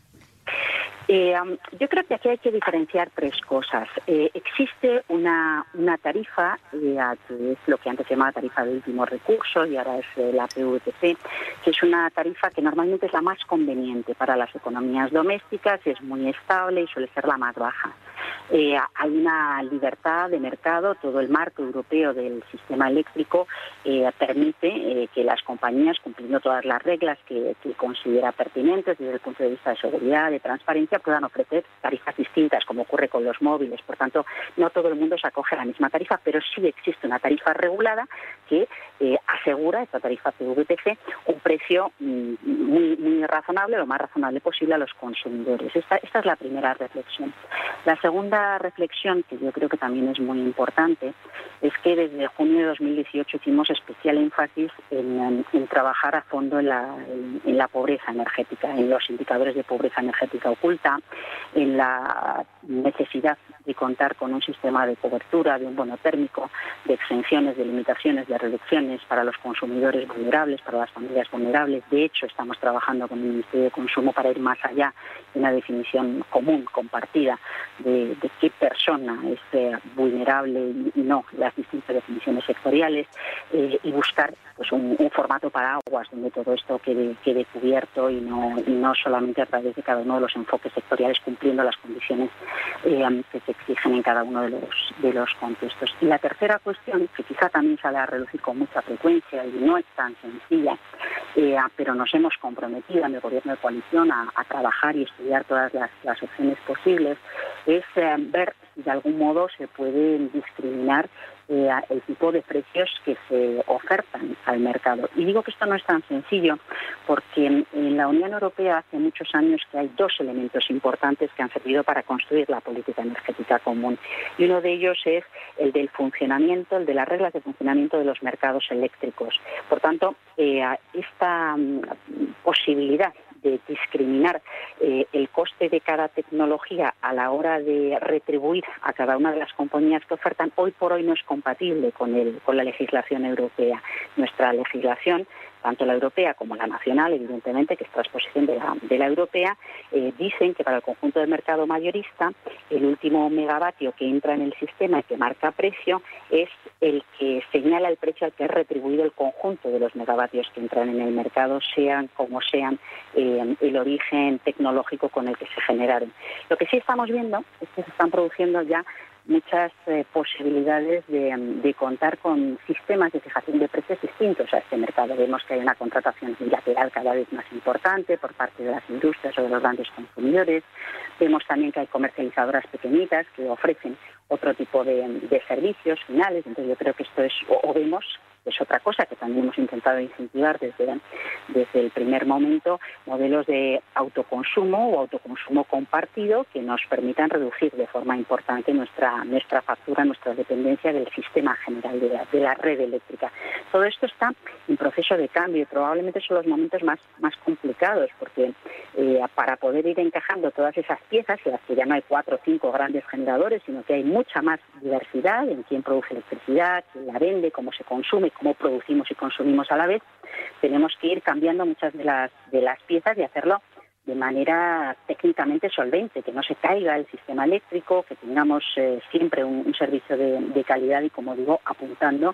Yo creo que aquí hay que diferenciar tres cosas. Existe una tarifa, que es lo que antes se llamaba tarifa de último recurso y ahora es la PVPC, que es una tarifa que normalmente es la más conveniente para las economías domésticas, es muy estable y suele ser la más baja. Hay una libertad de mercado, todo el marco europeo del sistema eléctrico permite que las compañías compañías, cumpliendo todas las reglas que considera pertinentes desde el punto de vista de seguridad, de transparencia, puedan ofrecer tarifas distintas, como ocurre con los móviles. Por tanto, no todo el mundo se acoge a la misma tarifa, pero sí existe una tarifa regulada que asegura, esta tarifa PVPC, un precio muy razonable, lo más razonable posible a los consumidores. Esta es la primera reflexión. La segunda reflexión, que yo creo que también es muy importante, es que desde junio de 2018 hicimos especial énfasis en trabajar a fondo en la pobreza energética, en los indicadores de pobreza energética oculta, en la necesidad de contar con un sistema de cobertura, de un bono térmico, de exenciones, de limitaciones, de reducciones para los consumidores vulnerables, para las familias vulnerables. De hecho, estamos trabajando con el Ministerio de Consumo para ir más allá de una definición común, compartida, de qué persona es vulnerable y no, las distintas definiciones sectoriales, y buscar pues un formato paraguas donde todo esto quede cubierto y no solamente a través de cada uno de los enfoques sectoriales, cumpliendo las condiciones que se exigen en cada uno de los contextos. Y la tercera cuestión, que quizá también sale a relucir con mucha frecuencia y no es tan sencilla, pero nos hemos comprometido en el Gobierno de coalición a trabajar y estudiar todas las opciones posibles, es ver si de algún modo se pueden discriminar el tipo de precios que se ofertan al mercado. Y digo que esto no es tan sencillo porque en la Unión Europea hace muchos años que hay dos elementos importantes que han servido para construir la política energética común. Y uno de ellos es el del funcionamiento, el de las reglas de funcionamiento de los mercados eléctricos. Por tanto, esta posibilidad de discriminar el coste de cada tecnología a la hora de retribuir a cada una de las compañías que ofertan, hoy por hoy no es compatible con la legislación europea. Nuestra legislación, tanto la europea como la nacional, evidentemente, que es transposición de la europea, dicen que para el conjunto del mercado mayorista, el último megavatio que entra en el sistema y que marca precio es el que señala el precio al que es retribuido el conjunto de los megavatios que entran en el mercado, sean como sean el origen tecnológico con el que se generaron. Lo que sí estamos viendo es que se están produciendo ya muchas posibilidades de contar con sistemas de fijación de precios distintos a este mercado. Vemos que hay una contratación bilateral cada vez más importante por parte de las industrias o de los grandes consumidores. Vemos también que hay comercializadoras pequeñitas que ofrecen otro tipo de servicios finales. Entonces yo creo que esto es, o vemos, es otra cosa que también hemos intentado incentivar desde el primer momento, modelos de autoconsumo o autoconsumo compartido que nos permitan reducir de forma importante nuestra factura, nuestra dependencia del sistema general de la red eléctrica. Todo esto está en proceso de cambio y probablemente son los momentos más complicados porque para poder ir encajando todas esas piezas, en las que ya no hay 4 o 5 grandes generadores, sino que hay mucha más diversidad en quién produce electricidad, quién la vende, cómo se consume, cómo producimos y consumimos a la vez, tenemos que ir cambiando muchas de las piezas y hacerlo de manera técnicamente solvente, que no se caiga el sistema eléctrico, que tengamos siempre un servicio de calidad y, como digo, apuntando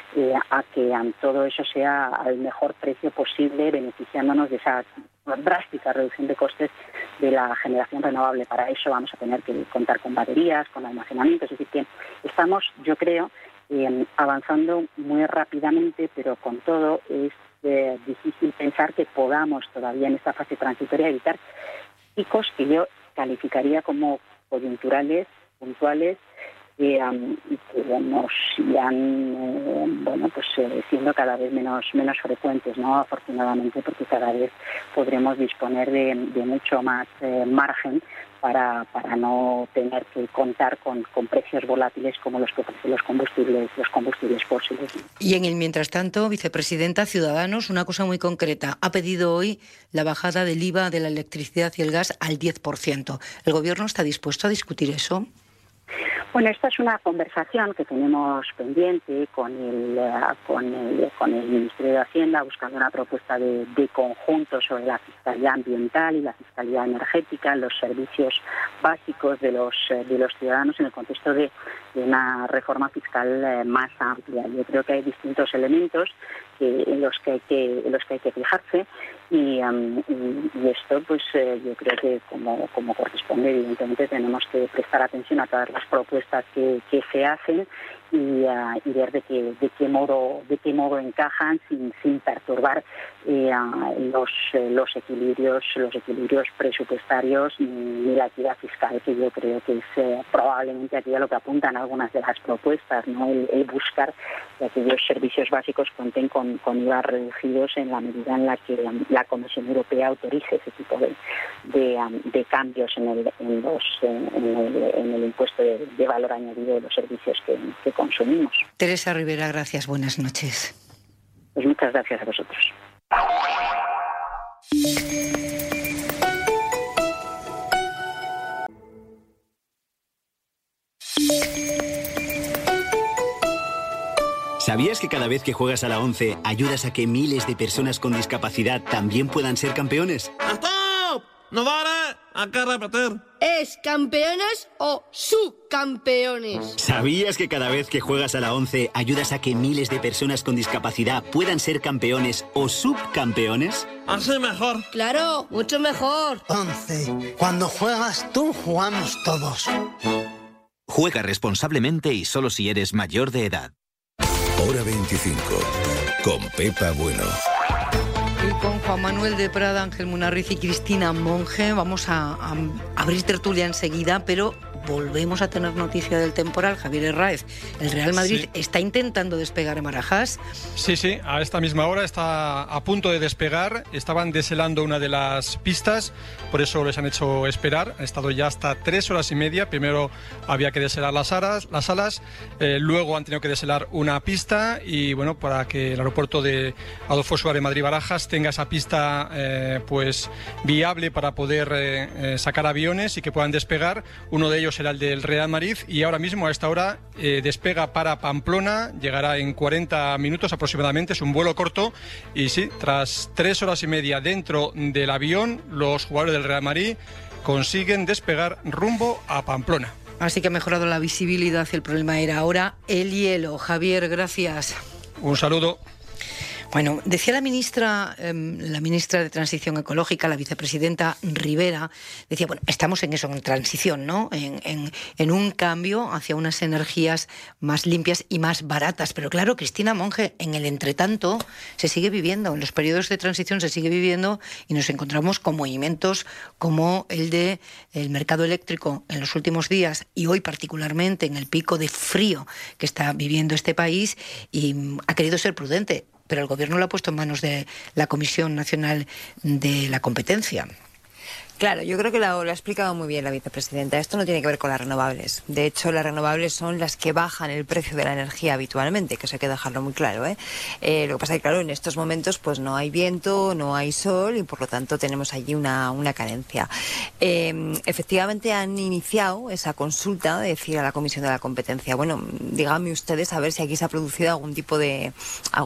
a que todo eso sea al mejor precio posible, beneficiándonos de esa drástica reducción de costes de la generación renovable. Para eso vamos a tener que contar con baterías, con almacenamiento, es decir, que estamos, yo creo, avanzando muy rápidamente, pero con todo es difícil pensar que podamos todavía en esta fase transitoria evitar picos que yo calificaría como coyunturales, puntuales, y que nos irán siendo cada vez menos frecuentes, ¿no? Afortunadamente, porque cada vez podremos disponer de mucho más margen para no tener que contar con precios volátiles como los que ofrecen los combustibles fósiles. Y en el mientras tanto, vicepresidenta, Ciudadanos, una cosa muy concreta, ha pedido hoy la bajada del IVA de la electricidad y el gas al 10%. ¿El Gobierno está dispuesto a discutir eso? Bueno, esta es una conversación que tenemos pendiente con el Ministerio de Hacienda, buscando una propuesta de conjunto sobre la fiscalidad ambiental y la fiscalidad energética, los servicios básicos de los ciudadanos en el contexto de una reforma fiscal más amplia. Yo creo que hay distintos elementos en los que hay que fijarse. Y esto, pues yo creo que como corresponde, evidentemente tenemos que prestar atención a todas las propuestas que se hacen y ver de qué modo encajan sin perturbar los equilibrios presupuestarios ni la equidad fiscal, que yo creo que es probablemente aquí a lo que apuntan algunas de las propuestas, ¿no? El buscar que aquellos servicios básicos cuenten con IVA reducidos en la medida en la que la Comisión Europea autorice ese tipo de cambios en el impuesto de valor añadido de los servicios que consumimos. Teresa Rivera, gracias, buenas noches. Pues muchas gracias a vosotros. ¿Sabías que cada vez que juegas a la 11 ayudas a que miles de personas con discapacidad también puedan ser campeones? ¡Stop! ¡No vale! ¡Hay que repetir! ¿Es campeones o subcampeones? ¿Sabías que cada vez que juegas a la 11 ayudas a que miles de personas con discapacidad puedan ser campeones o subcampeones? Así mejor. Claro, mucho mejor. 11. Cuando juegas tú, jugamos todos. Juega responsablemente y solo si eres mayor de edad. Hora 25, con Pepa Bueno. Y con Juan Manuel de Prada, Ángel Munarriz y Cristina Monge vamos a abrir tertulia enseguida, pero volvemos a tener noticia del temporal. Javier Herráez, el Real Madrid está intentando despegar en Barajas. Sí, a esta misma hora está a punto de despegar. Estaban deshelando una de las pistas, por eso les han hecho esperar. Han estado ya hasta 3 horas y media. Primero había que deshelar las alas, luego han tenido que deshelar una pista y bueno, para que el aeropuerto de Adolfo Suárez Madrid-Barajas tenga esa pista pues viable para poder sacar aviones y que puedan despegar. Uno de ellos será el del Real Madrid y ahora mismo a esta hora despega para Pamplona, llegará en 40 minutos aproximadamente, es un vuelo corto y sí, tras 3 horas y media dentro del avión, los jugadores del Real Madrid consiguen despegar rumbo a Pamplona. Así que ha mejorado la visibilidad, el problema era ahora el hielo. Javier, gracias. Un saludo. Bueno, decía la ministra de Transición Ecológica, la vicepresidenta Rivera, decía, bueno, estamos en eso, en transición, ¿no? En un cambio hacia unas energías más limpias y más baratas. Pero claro, Cristina Monge, en el entretanto se sigue viviendo, en los periodos de transición se sigue viviendo y nos encontramos con movimientos como el del mercado eléctrico en los últimos días y hoy particularmente en el pico de frío que está viviendo este país y ha querido ser prudente. Pero el Gobierno lo ha puesto en manos de la Comisión Nacional de la Competencia. Claro, yo creo que lo ha explicado muy bien la vicepresidenta. Esto no tiene que ver con las renovables. De hecho, las renovables son las que bajan el precio de la energía habitualmente, que eso hay que dejarlo muy claro, Lo que pasa es que, claro, en estos momentos pues no hay viento, no hay sol y por lo tanto tenemos allí una carencia. Efectivamente han iniciado esa consulta de decir a la Comisión de la Competencia, bueno, díganme ustedes a ver si aquí se ha producido algún tipo de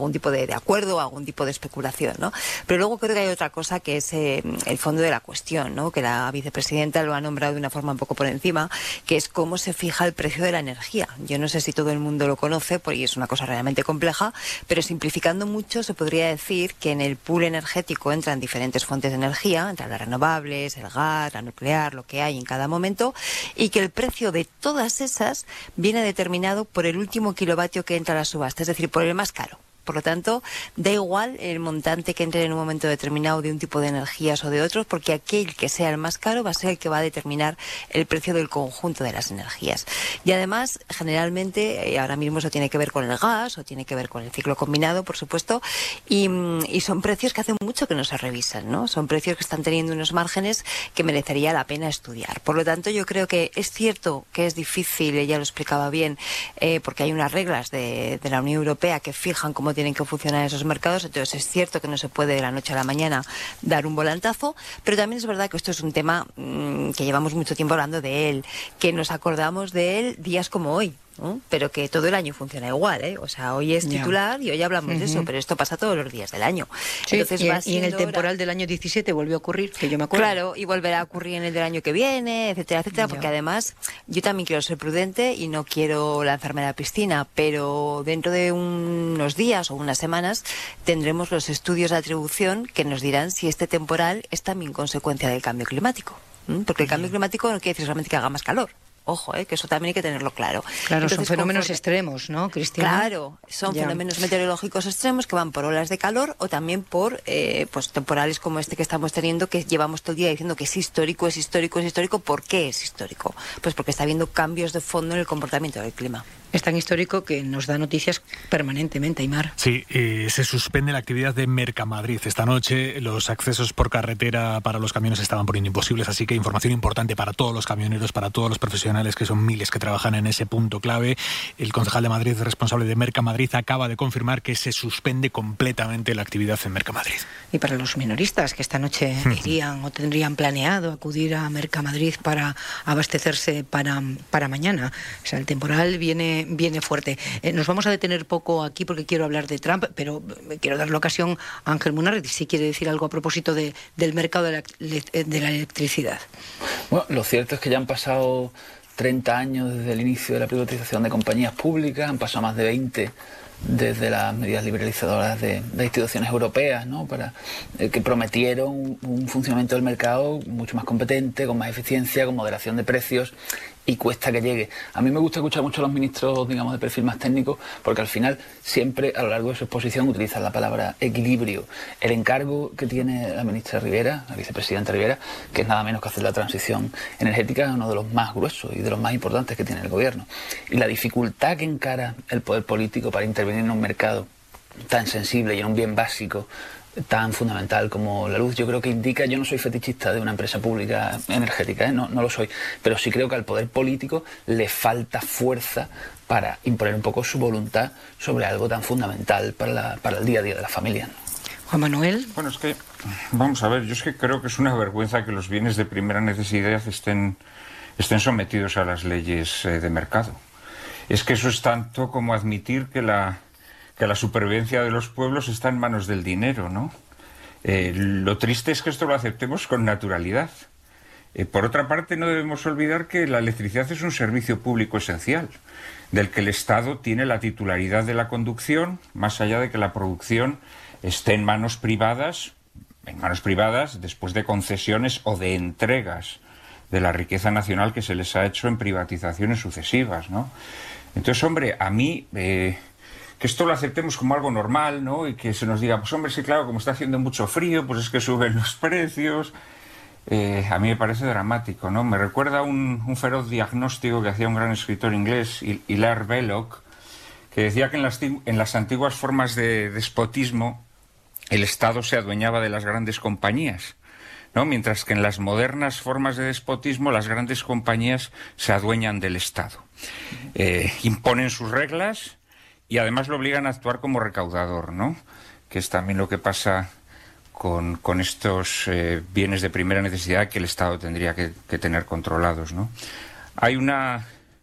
acuerdo, algún tipo de especulación, ¿no? Pero luego creo que hay otra cosa que es el fondo de la cuestión, ¿no? Que la vicepresidenta lo ha nombrado de una forma un poco por encima, que es cómo se fija el precio de la energía. Yo no sé si todo el mundo lo conoce, porque es una cosa realmente compleja, pero simplificando mucho se podría decir que en el pool energético entran diferentes fuentes de energía, entran las renovables, el gas, la nuclear, lo que hay en cada momento, y que el precio de todas esas viene determinado por el último kilovatio que entra a la subasta, es decir, por el más caro. Por lo tanto, da igual el montante que entre en un momento determinado de un tipo de energías o de otros, porque aquel que sea el más caro va a ser el que va a determinar el precio del conjunto de las energías. Y además, generalmente, ahora mismo eso tiene que ver con el gas o tiene que ver con el ciclo combinado, por supuesto, y son precios que hace mucho que no se revisan, ¿no? Son precios que están teniendo unos márgenes que merecería la pena estudiar. Por lo tanto, yo creo que es cierto que es difícil, ella lo explicaba bien, porque hay unas reglas de la Unión Europea que fijan cómo tienen que funcionar esos mercados, entonces es cierto que no se puede de la noche a la mañana dar un volantazo, pero también es verdad que esto es un tema que llevamos mucho tiempo hablando de él, que nos acordamos de él días como hoy. pero que todo el año funciona igual, ¿eh? O sea, hoy es titular y hoy hablamos de eso, pero esto pasa todos los días del año. Sí, Entonces, y en el temporal del año 17 volvió a ocurrir, que yo me acuerdo. Claro, y volverá a ocurrir en el del año que viene, etcétera, etcétera, porque además yo también quiero ser prudente y no quiero lanzarme a la piscina, pero dentro de unos días o unas semanas tendremos los estudios de atribución que nos dirán si este temporal es también consecuencia del cambio climático. Porque el cambio climático no quiere decir solamente que haga más calor. Ojo, que eso también hay que tenerlo claro. Claro, entonces, son fenómenos extremos, ¿no, Cristina? Claro, son fenómenos meteorológicos extremos que van por olas de calor o también por pues temporales como este que estamos teniendo, que llevamos todo el día diciendo que es histórico, es histórico, es histórico. ¿Por qué es histórico? Pues porque está habiendo cambios de fondo en el comportamiento del clima. Es tan histórico que nos da noticias permanentemente, Aimar. Sí, se suspende la actividad de Mercamadrid. Esta noche los accesos por carretera para los camiones estaban poniendo imposibles, así que información importante para todos los camioneros, para todos los profesionales, que son miles que trabajan en ese punto clave. El concejal de Madrid, responsable de Mercamadrid, acaba de confirmar que se suspende completamente la actividad en Mercamadrid. Y para los minoristas que esta noche irían o tendrían planeado acudir a Mercamadrid para abastecerse para mañana. O sea, el temporal viene fuerte. Nos vamos a detener poco aquí porque quiero hablar de Trump, pero quiero dar la ocasión a Ángel Munarriz si quiere decir algo a propósito del mercado de la electricidad. Bueno, lo cierto es que ya han pasado 30 años desde el inicio de la privatización de compañías públicas, han pasado más de 20 desde las medidas liberalizadoras de instituciones europeas, ¿no? Para que prometieron un funcionamiento del mercado mucho más competente, con más eficiencia, con moderación de precios, y cuesta que llegue. A mí me gusta escuchar mucho a los ministros, digamos, de perfil más técnico, porque al final siempre a lo largo de su exposición utilizan la palabra equilibrio. El encargo que tiene la ministra Rivera, la vicepresidenta Rivera, que es nada menos que hacer la transición energética, es uno de los más gruesos y de los más importantes que tiene el gobierno. Y la dificultad que encara el poder político para intervenir en un mercado tan sensible y en un bien básico tan fundamental como la luz, yo creo que indica, yo no soy fetichista de una empresa pública energética, no lo soy, pero sí creo que al poder político le falta fuerza para imponer un poco su voluntad sobre algo tan fundamental para el día a día de la familia. Juan Manuel. Bueno, es que, vamos a ver, yo es que creo que es una vergüenza que los bienes de primera necesidad estén sometidos a las leyes de mercado. Es que eso es tanto como admitir que la supervivencia de los pueblos está en manos del dinero, ¿no? Lo triste es que esto lo aceptemos con naturalidad. Por otra parte, no debemos olvidar que la electricidad es un servicio público esencial, del que el Estado tiene la titularidad de la conducción, más allá de que la producción esté en manos privadas después de concesiones o de entregas de la riqueza nacional que se les ha hecho en privatizaciones sucesivas, ¿no? Entonces, hombre, a mí... que esto lo aceptemos como algo normal, ¿no? Y que se nos diga, pues hombre, sí, claro, como está haciendo mucho frío, pues es que suben los precios. A mí me parece dramático, ¿no? Me recuerda un feroz diagnóstico que hacía un gran escritor inglés, Hilaire Belloc, que decía que en las antiguas formas de despotismo el Estado se adueñaba de las grandes compañías, ¿no? Mientras que en las modernas formas de despotismo las grandes compañías se adueñan del Estado. Imponen sus reglas y además lo obligan a actuar como recaudador, ¿no? Que es también lo que pasa con estos bienes de primera necesidad que el Estado tendría que tener controlados, ¿no? Hay una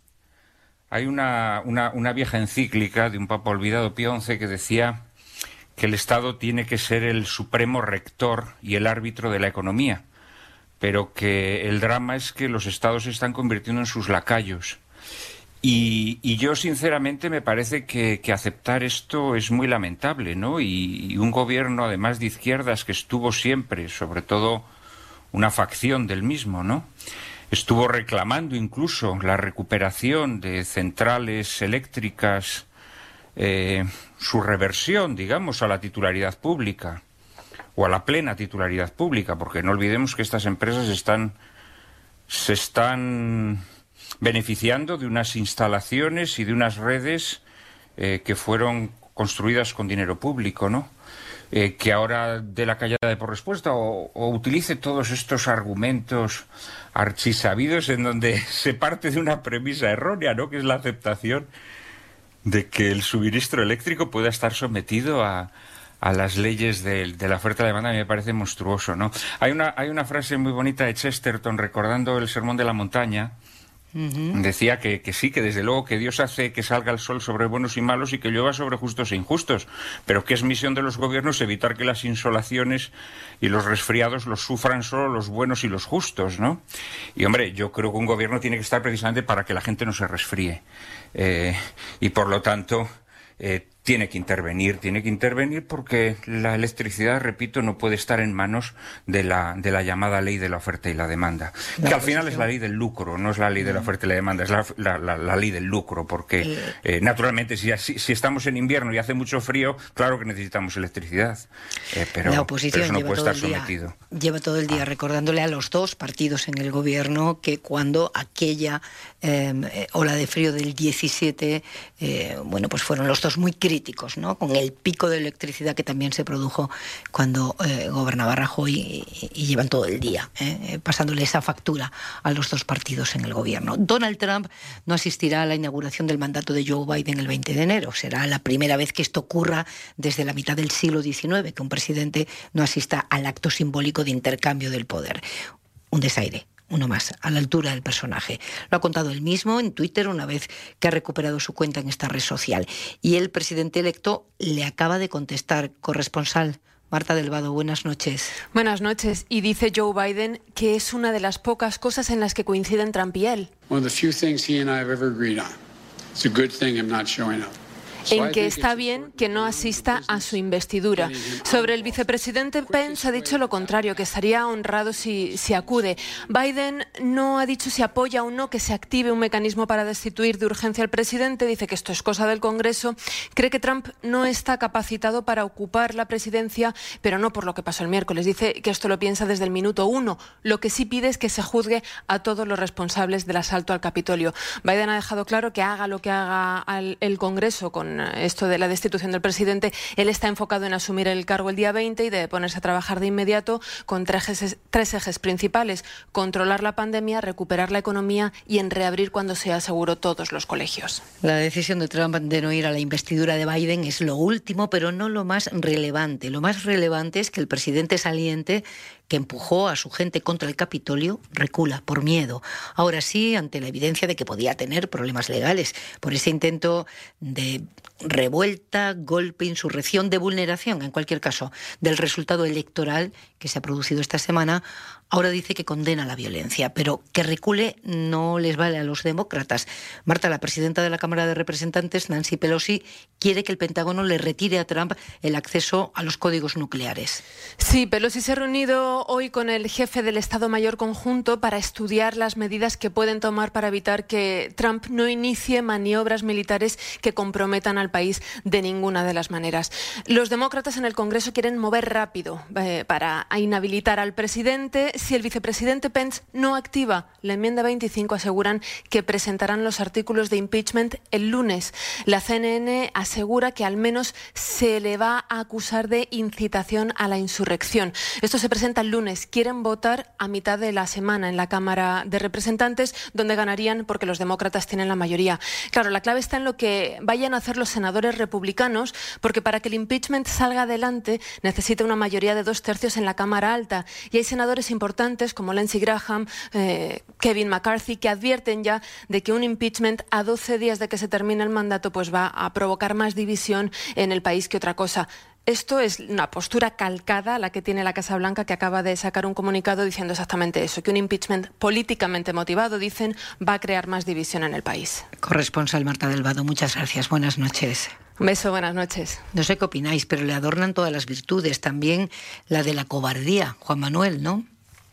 vieja encíclica de un papa olvidado, Pío XI, que decía que el Estado tiene que ser el supremo rector y el árbitro de la economía, pero que el drama es que los Estados se están convirtiendo en sus lacayos. Y yo, sinceramente, me parece que aceptar esto es muy lamentable, ¿no? Y un gobierno, además de izquierdas, que estuvo siempre, sobre todo una facción del mismo, ¿no? Estuvo reclamando incluso la recuperación de centrales eléctricas, su reversión, digamos, a la titularidad pública, o a la plena titularidad pública, porque no olvidemos que estas empresas se están beneficiando de unas instalaciones y de unas redes que fueron construidas con dinero público, ¿no? Que ahora dé la callada de por respuesta o utilice todos estos argumentos archisabidos en donde se parte de una premisa errónea, ¿no? Que es la aceptación de que el suministro eléctrico pueda estar sometido a las leyes de la oferta y la demanda. A mí me parece monstruoso, ¿no? Hay una frase muy bonita de Chesterton recordando el Sermón de la Montaña, Decía que sí, que desde luego que Dios hace que salga el sol sobre buenos y malos y que llueva sobre justos e injustos, pero que es misión de los gobiernos evitar que las insolaciones y los resfriados los sufran solo los buenos y los justos, ¿no? Y hombre, yo creo que un gobierno tiene que estar precisamente para que la gente no se resfríe, y por lo tanto tiene que intervenir porque la electricidad, repito, no puede estar en manos de la llamada ley de la oferta y la demanda, que al final es la ley del lucro, no es la ley de la oferta y la demanda, es la ley del lucro, porque naturalmente si estamos en invierno y hace mucho frío, claro que necesitamos electricidad, pero la oposición eso no puede estar sometido. Lleva todo el día recordándole a los dos partidos en el gobierno que cuando aquella ola de frío del 17, bueno, pues fueron los dos muy críticos, ¿no? Con el pico de electricidad que también se produjo cuando gobernaba Rajoy y llevan todo el día pasándole esa factura a los dos partidos en el gobierno. Donald Trump no asistirá a la inauguración del mandato de Joe Biden el 20 de enero. Será la primera vez que esto ocurra desde la mitad del siglo XIX, que un presidente no asista al acto simbólico de intercambio del poder. Un desaire. Uno más, a la altura del personaje. Lo ha contado él mismo en Twitter una vez que ha recuperado su cuenta en esta red social. Y el presidente electo le acaba de contestar. Corresponsal Marta del Vado, buenas noches. Buenas noches. Y dice Joe Biden que es una de las pocas cosas en las que coinciden Trump y él. En que está bien que no asista a su investidura. Sobre el vicepresidente Pence ha dicho lo contrario, que estaría honrado si acude. Biden no ha dicho si apoya o no que se active un mecanismo para destituir de urgencia al presidente. Dice que esto es cosa del Congreso. Cree que Trump no está capacitado para ocupar la presidencia, pero no por lo que pasó el miércoles. Dice que esto lo piensa desde el minuto 1. Lo que sí pide es que se juzgue a todos los responsables del asalto al Capitolio. Biden ha dejado claro que haga lo que haga el Congreso con esto de la destitución del presidente, él está enfocado en asumir el cargo el día 20 y de ponerse a trabajar de inmediato con tres ejes principales: controlar la pandemia, recuperar la economía y en reabrir cuando sea seguro todos los colegios. La decisión de Trump de no ir a la investidura de Biden es lo último, pero no lo más relevante. Lo más relevante es que el presidente saliente, que empujó a su gente contra el Capitolio, recula por miedo. Ahora sí, ante la evidencia de que podía tener problemas legales por ese intento de revuelta, golpe, insurrección, de vulneración, en cualquier caso, del resultado electoral que se ha producido esta semana, ahora dice que condena la violencia, pero que recule no les vale a los demócratas. Marta, la presidenta de la Cámara de Representantes, Nancy Pelosi, quiere que el Pentágono le retire a Trump el acceso a los códigos nucleares. Sí, Pelosi se ha reunido hoy con el jefe del Estado Mayor Conjunto para estudiar las medidas que pueden tomar para evitar que Trump no inicie maniobras militares que comprometan al país de ninguna de las maneras. Los demócratas en el Congreso quieren mover rápido para inhabilitar al presidente. Si el vicepresidente Pence no activa la enmienda 25, aseguran que presentarán los artículos de impeachment el lunes. La CNN asegura que al menos se le va a acusar de incitación a la insurrección. Esto se presenta el lunes. Quieren votar a mitad de la semana en la Cámara de Representantes, donde ganarían porque los demócratas tienen la mayoría. Claro, la clave está en lo que vayan a hacer los senadores republicanos, porque para que el impeachment salga adelante necesita una mayoría de 2/3 en la Cámara Alta. Y hay senadores importantes como Lindsey Graham, Kevin McCarthy, que advierten ya de que un impeachment a 12 días de que se termine el mandato pues va a provocar más división en el país que otra cosa. Esto es una postura calcada a la que tiene la Casa Blanca, que acaba de sacar un comunicado diciendo exactamente eso, que un impeachment políticamente motivado, dicen, va a crear más división en el país. Corresponsal Marta del Vado, muchas gracias. Buenas noches. Un beso, buenas noches. No sé qué opináis, pero le adornan todas las virtudes, también la de la cobardía, Juan Manuel, ¿no?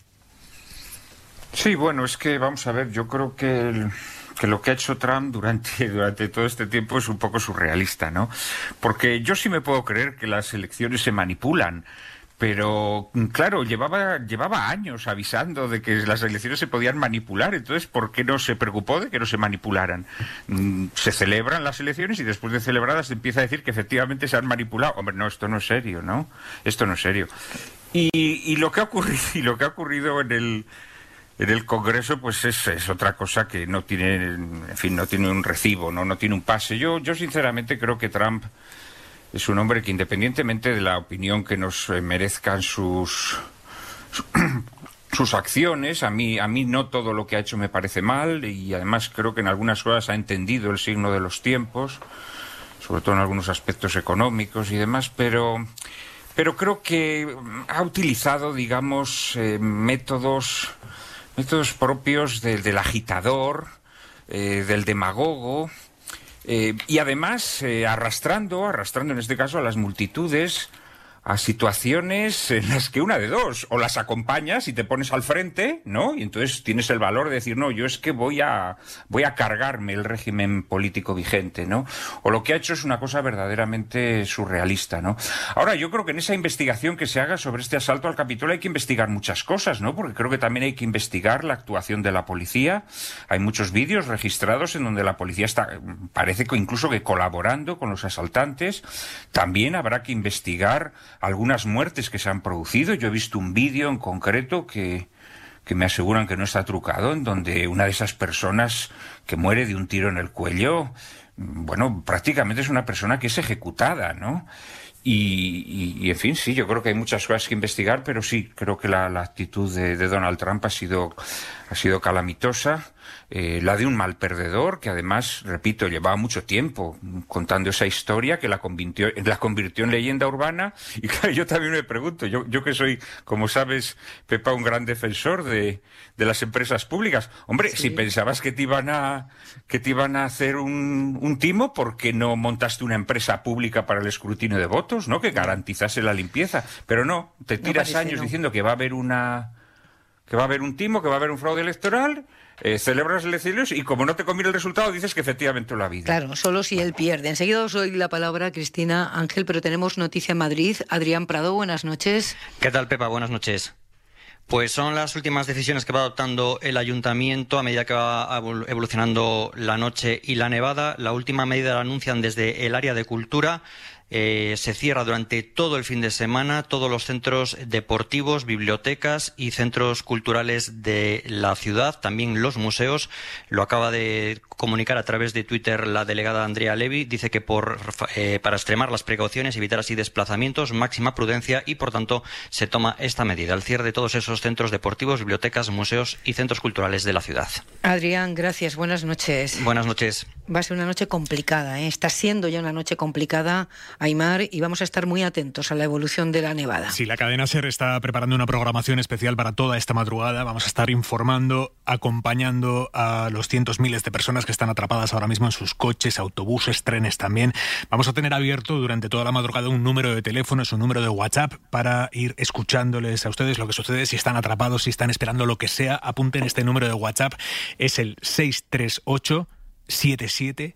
Sí, bueno, es que vamos a ver, yo creo que lo que ha hecho Trump durante todo este tiempo es un poco surrealista, ¿no? Porque yo sí me puedo creer que las elecciones se manipulan, pero claro, llevaba años avisando de que las elecciones se podían manipular, entonces ¿por qué no se preocupó de que no se manipularan? Se celebran las elecciones y después de celebradas se empieza a decir que efectivamente se han manipulado. Hombre, no, esto no es serio, ¿no? Esto no es serio. Y lo que ha ocurrido en el Congreso, pues es otra cosa que no tiene, en fin, no tiene un recibo, no tiene un pase. Yo sinceramente creo que Trump es un hombre que, independientemente de la opinión que nos merezcan sus sus acciones. A mí no todo lo que ha hecho me parece mal, y además creo que en algunas cosas ha entendido el signo de los tiempos, sobre todo en algunos aspectos económicos y demás, pero creo que ha utilizado, digamos, métodos propios del agitador, del demagogo, y además arrastrando en este caso a las multitudes a situaciones en las que una de dos, o las acompañas y te pones al frente, ¿no? Y entonces tienes el valor de decir, no, yo es que voy a cargarme el régimen político vigente, ¿no? O lo que ha hecho es una cosa verdaderamente surrealista, ¿no? Ahora, yo creo que en esa investigación que se haga sobre este asalto al Capitolio hay que investigar muchas cosas, ¿no? Porque creo que también hay que investigar la actuación de la policía. Hay muchos vídeos registrados en donde la policía parece que incluso que colaborando con los asaltantes. También habrá que investigar algunas muertes que se han producido. Yo he visto un vídeo en concreto que me aseguran que no está trucado, en donde una de esas personas que muere de un tiro en el cuello, bueno, prácticamente es una persona que es ejecutada, ¿no? Y en fin, sí, yo creo que hay muchas cosas que investigar, pero sí, creo que la actitud de Donald Trump ha sido calamitosa, la de un mal perdedor, que además, repito, llevaba mucho tiempo contando esa historia, que la convirtió en leyenda urbana. Y claro, yo también me pregunto, yo que soy, como sabes, Pepa, un gran defensor de las empresas públicas. Hombre, sí. Si pensabas que te iban a hacer un timo, ¿por qué no montaste una empresa pública para el escrutinio de votos, ¿no? Que garantizase la limpieza. Pero no, te tiras años diciendo que va a haber un timo, que va a haber un fraude electoral, celebras elecciones y como no te conviene el resultado dices que efectivamente lo ha habido. Claro, solo si él pierde. Enseguida os doy la palabra, Cristina, Ángel, pero tenemos noticia en Madrid. Adrián Prado, buenas noches. ¿Qué tal, Pepa? Buenas noches. Pues son las últimas decisiones que va adoptando el ayuntamiento a medida que va evolucionando la noche y la nevada. La última medida la anuncian desde el área de cultura. Se cierra durante todo el fin de semana todos los centros deportivos, bibliotecas y centros culturales de la ciudad, también los museos. Lo acaba de comunicar a través de Twitter la delegada Andrea Levy. Dice que para extremar las precauciones, evitar así desplazamientos, máxima prudencia, y por tanto se toma esta medida, el cierre de todos esos centros deportivos, bibliotecas, museos y centros culturales de la ciudad. Adrián, gracias. Buenas noches. Buenas noches. Va a ser una noche complicada, ¿eh? Está siendo ya una noche complicada, Aimar, y vamos a estar muy atentos a la evolución de la nevada. Sí, la cadena SER está preparando una programación especial para toda esta madrugada. Vamos a estar informando, acompañando a los cientos miles de personas que están atrapadas ahora mismo en sus coches, autobuses, trenes también. Vamos a tener abierto durante toda la madrugada un número de teléfono, es un número de WhatsApp, para ir escuchándoles a ustedes lo que sucede, si están atrapados, si están esperando lo que sea. Apunten este número de WhatsApp, es el 638 77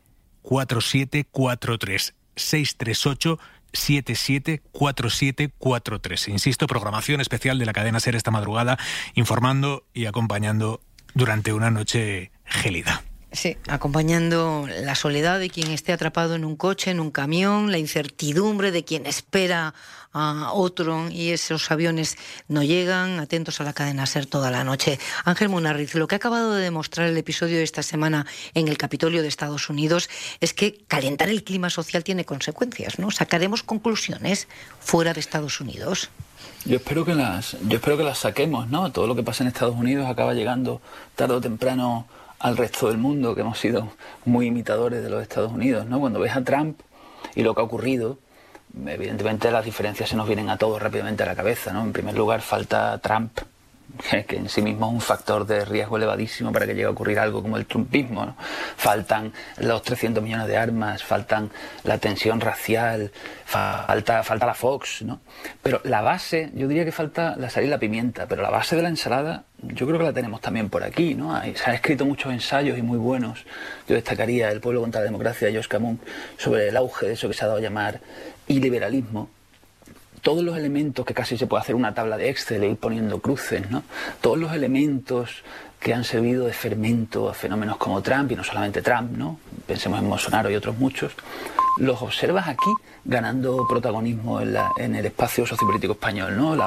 4743. 638 77 4743. Insisto, programación especial de la cadena SER esta madrugada, informando y acompañando durante una noche gélida. Sí, acompañando la soledad de quien esté atrapado en un coche, en un camión, la incertidumbre de quien espera a otro y esos aviones no llegan. Atentos a la cadena SER toda la noche. Ángel Munarriz, lo que ha acabado de demostrar el episodio de esta semana en el Capitolio de Estados Unidos es que calentar el clima social tiene consecuencias, ¿no? Sacaremos conclusiones fuera de Estados Unidos. Yo espero que las saquemos, ¿no? Todo lo que pasa en Estados Unidos acaba llegando tarde o temprano al resto del mundo, que hemos sido muy imitadores de los Estados Unidos, ¿no? Cuando ves a Trump y lo que ha ocurrido, evidentemente las diferencias se nos vienen a todos rápidamente a la cabeza, ¿no? En primer lugar, falta Trump, que en sí mismo es un factor de riesgo elevadísimo para que llegue a ocurrir algo como el trumpismo, ¿no? Faltan los 300 millones de armas, faltan la tensión racial, falta la Fox, ¿no? Pero la base, yo diría que falta la sal y la pimienta, pero la base de la ensalada yo creo que la tenemos también por aquí, ¿no? Se han escrito muchos ensayos y muy buenos. Yo destacaría El pueblo contra la democracia de Josh Camus sobre el auge de eso que se ha dado a llamar iliberalismo. Todos los elementos que casi se puede hacer una tabla de Excel e ir poniendo cruces, ¿no? Todos los elementos que han servido de fermento a fenómenos como Trump, y no solamente Trump, ¿no? Pensemos en Bolsonaro y otros muchos, los observas aquí ganando protagonismo en el espacio sociopolítico español, ¿no?